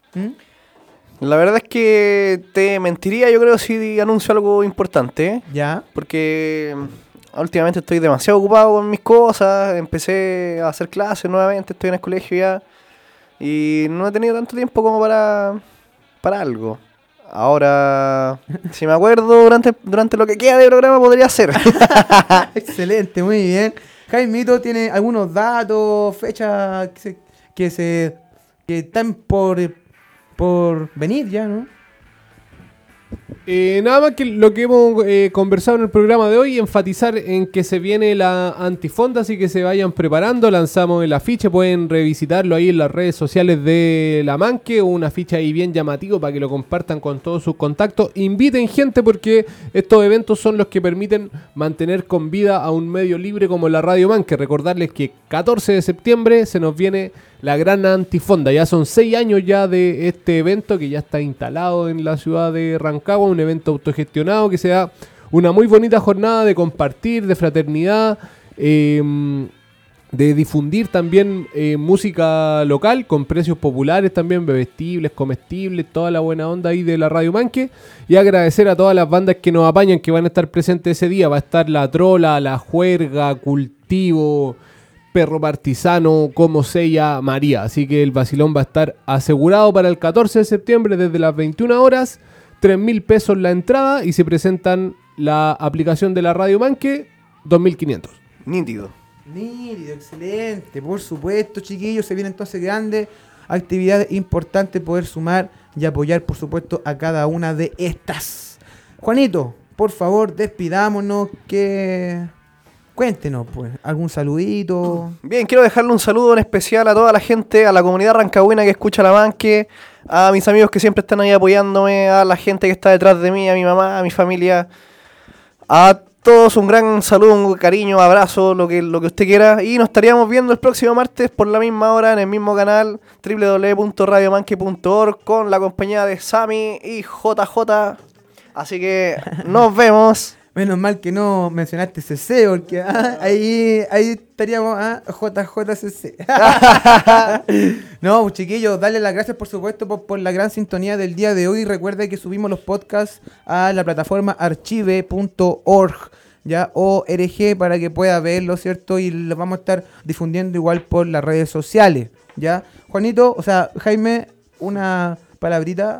¿Mm? La verdad es que te mentiría, yo creo, si anuncio algo importante. ¿eh? Ya. Porque últimamente estoy demasiado ocupado con mis cosas. Empecé a hacer clases nuevamente, estoy en el colegio ya. Y no he tenido tanto tiempo como para, para algo. Ahora, si me acuerdo, durante, durante lo que queda de programa podría ser. Excelente, muy bien. Jaimito, ¿tiene algunos datos, fechas que se, que, se, que están por, por venir ya, no? Eh, nada más que lo que hemos eh, conversado en el programa de hoy, enfatizar en que se viene la antifonda, así que se vayan preparando. Lanzamos el afiche, pueden revisitarlo ahí en las redes sociales de La Manque, un afiche ahí bien llamativo para que lo compartan con todos sus contactos. Inviten gente porque estos eventos son los que permiten mantener con vida a un medio libre como la Radio Manque. Recordarles que catorce de septiembre se nos viene la gran antifonda. Ya son seis años ya de este evento que ya está instalado en la ciudad de Rancagua, un evento autogestionado que se da una muy bonita jornada de compartir, de fraternidad, eh, de difundir también eh, música local con precios populares también, bebestibles, comestibles, toda la buena onda ahí de la Radio Manque. Y agradecer a todas las bandas que nos apañan, que van a estar presentes ese día. Va a estar La Trola, La Juerga, Cultivo, Perro Partisano, Como Sella, María. Así que el vacilón va a estar asegurado para el catorce de septiembre desde las veintiuna horas. tres mil pesos la entrada y se presentan la aplicación de la Radio Manque, dos mil quinientos. Nítido. Nítido, excelente. Por supuesto, chiquillos, se vienen entonces grandes actividades importantes, poder sumar y apoyar, por supuesto, a cada una de estas. Juanito, por favor, despidámonos, que... Cuéntenos, pues, algún saludito. Bien, quiero dejarle un saludo en especial a toda la gente, a la comunidad rancagüina que escucha La Manque, a mis amigos que siempre están ahí apoyándome, a la gente que está detrás de mí, a mi mamá, a mi familia, a todos un gran saludo, un cariño, abrazo, lo que, lo que usted quiera. Y nos estaríamos viendo el próximo martes por la misma hora en el mismo canal, doble u doble u doble u punto radio manque punto org, con la compañía de Sammy y J J. Así que nos vemos. Menos mal que no mencionaste C C, porque ah, ahí, ahí estaríamos a ah, J J C C. No, chiquillos, darle las gracias por supuesto por, por la gran sintonía del día de hoy. Recuerda que subimos los podcasts a la plataforma archive punto org, ya, O R G, para que pueda verlo, ¿cierto? Y lo vamos a estar difundiendo igual por las redes sociales, ¿ya? Juanito, o sea, Jaime, una palabrita.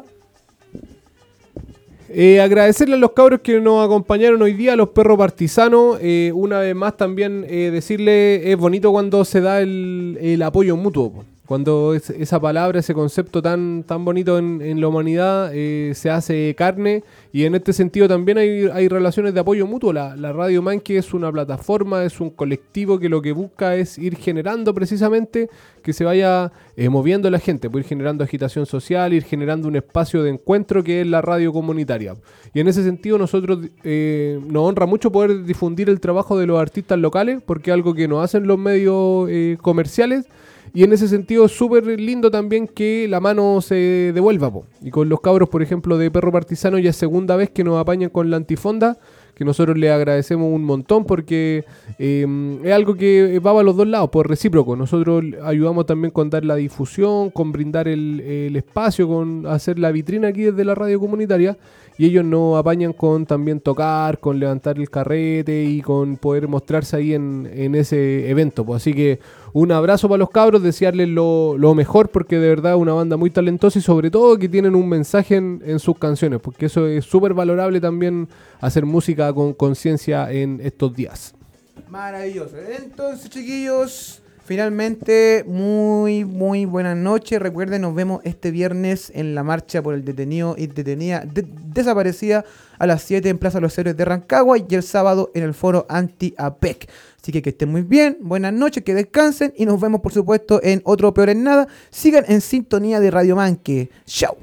Eh, agradecerle a los cabros que nos acompañaron hoy día, a los perros partisanos. Eh, una vez más también eh, decirle, es bonito cuando se da el, el apoyo mutuo. Cuando es, esa palabra, ese concepto tan, tan bonito en, en la humanidad eh, se hace carne, y en este sentido también hay, hay relaciones de apoyo mutuo. La, la Radio Manque es una plataforma, es un colectivo que lo que busca es ir generando precisamente que se vaya eh, moviendo la gente, pues ir generando agitación social, ir generando un espacio de encuentro que es la radio comunitaria. Y en ese sentido nosotros eh, nos honra mucho poder difundir el trabajo de los artistas locales, porque es algo que nos hacen los medios eh, comerciales. Y en ese sentido es súper lindo también que la mano se devuelva, po. Y con los cabros, por ejemplo, de Perro Partisano ya es segunda vez que nos apañan con la antifonda, que nosotros les agradecemos un montón porque eh, es algo que va a los dos lados, por recíproco. Nosotros ayudamos también con dar la difusión, con brindar el, el espacio, con hacer la vitrina aquí desde la radio comunitaria, y ellos nos apañan con también tocar, con levantar el carrete y con poder mostrarse ahí en, en ese evento, pues. Así que un abrazo para los cabros, desearles lo, lo mejor, porque de verdad es una banda muy talentosa y sobre todo que tienen un mensaje en, en sus canciones, porque eso es súper valorable también, hacer música con conciencia en estos días. Maravilloso. Entonces, chiquillos, finalmente, muy, muy buenas noches. Recuerden, nos vemos este viernes en la marcha por el detenido y detenida de, desaparecida a las siete en Plaza Los Héroes de Rancagua, y el sábado en el foro Anti-A P E C. Así que que estén muy bien, buenas noches, que descansen, y nos vemos por supuesto en otro Peor en Nada. Sigan en sintonía de Radio Manque. Chao.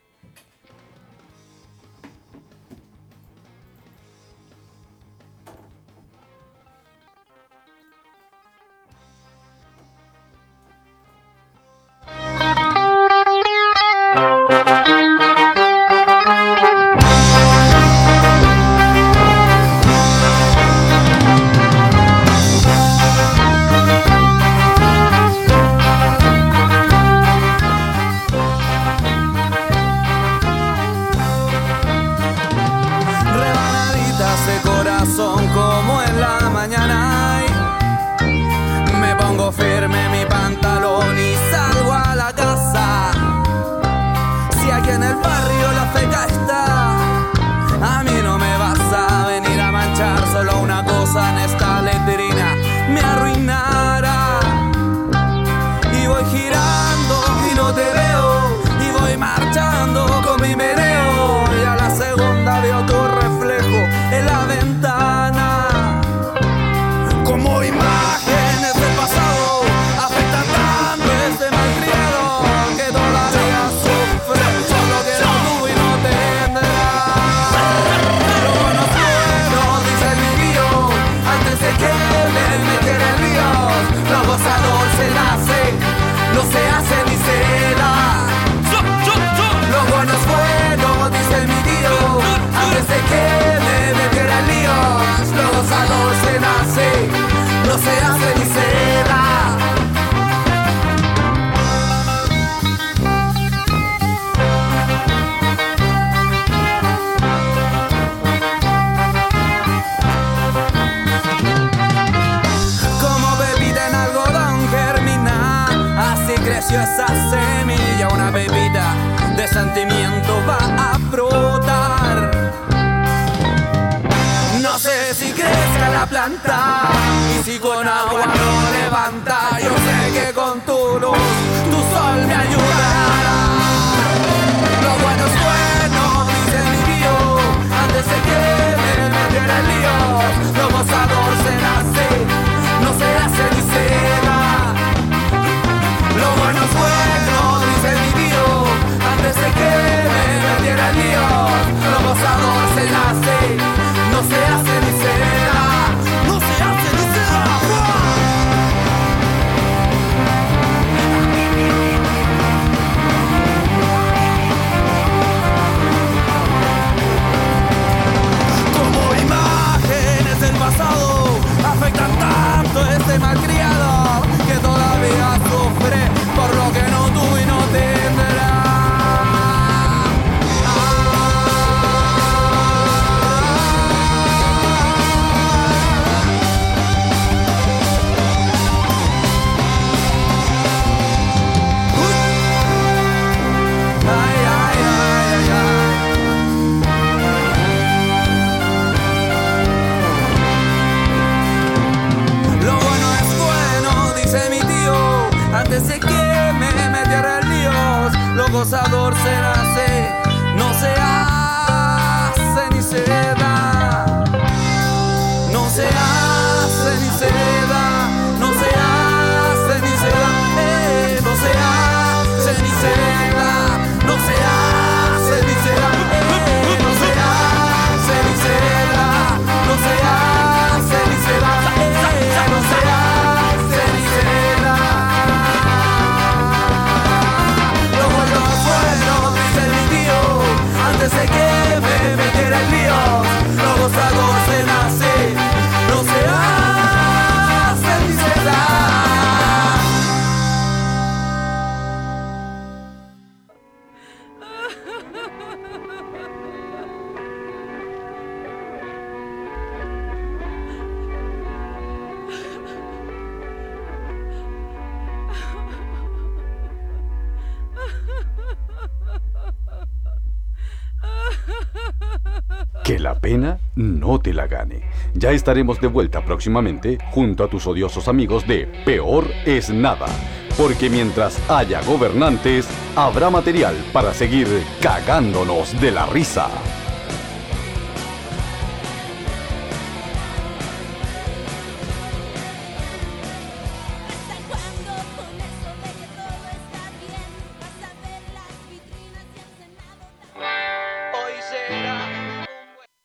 En esta letrina me arruinará, y voy girando y no te veo, y voy marchando con mi meneo, y a la segunda veo tu reflejo en la ventana. Como imágenes del pasado afectan tanto este malcriado que todavía sufre por lo que no tuvo y no tendrá. Lo bueno es bueno, dice el vivío, antes de que le metiera el Dios. Lo gozador se nace, no se hace ni se da. Lo bueno es bueno, dice el mi tío, antes de que le metiera el Dios. Lo gozador se nace, no se hace ni se da. Creció esa semilla, una bebida de sentimiento va a brotar. No sé si crezca la planta y si con agua no levanta. Yo sé que con tu luz, tu sol me ayudará. Lo bueno es bueno, dice mi Dios, antes de que me metiera el lío. Lo gozador se nace, no se hace ni se da. Lo bueno es bueno, dice mi Dios, antes de que me metiera el lío. Lo gozador se nace, no se hace ni se da, no se hace ni se da. Como imágenes del pasado afectan tanto este malcriado que todavía sufre por lo que no tuvo y no tendrá. Ay, ay, ay, ay, ay. Lo bueno es bueno, dice mi tío, antes de que me gozador se nace, no se hace ni se da. No se hace ni se da, no se hace ni se da, eh, no se hace ni se da, no se hace ni se da, eh, no se hace ni se da, no se hace ni se da, eh, no se hace ni se da. Los buenos buenos, dice mi tío, antes de que me metiera el lío. Lo gozador se nace, no se hace ni se da. Que la pena no te la gane. Ya estaremos de vuelta próximamente junto a tus odiosos amigos de Peor es Nada. Porque mientras haya gobernantes, habrá material para seguir cagándonos de la risa.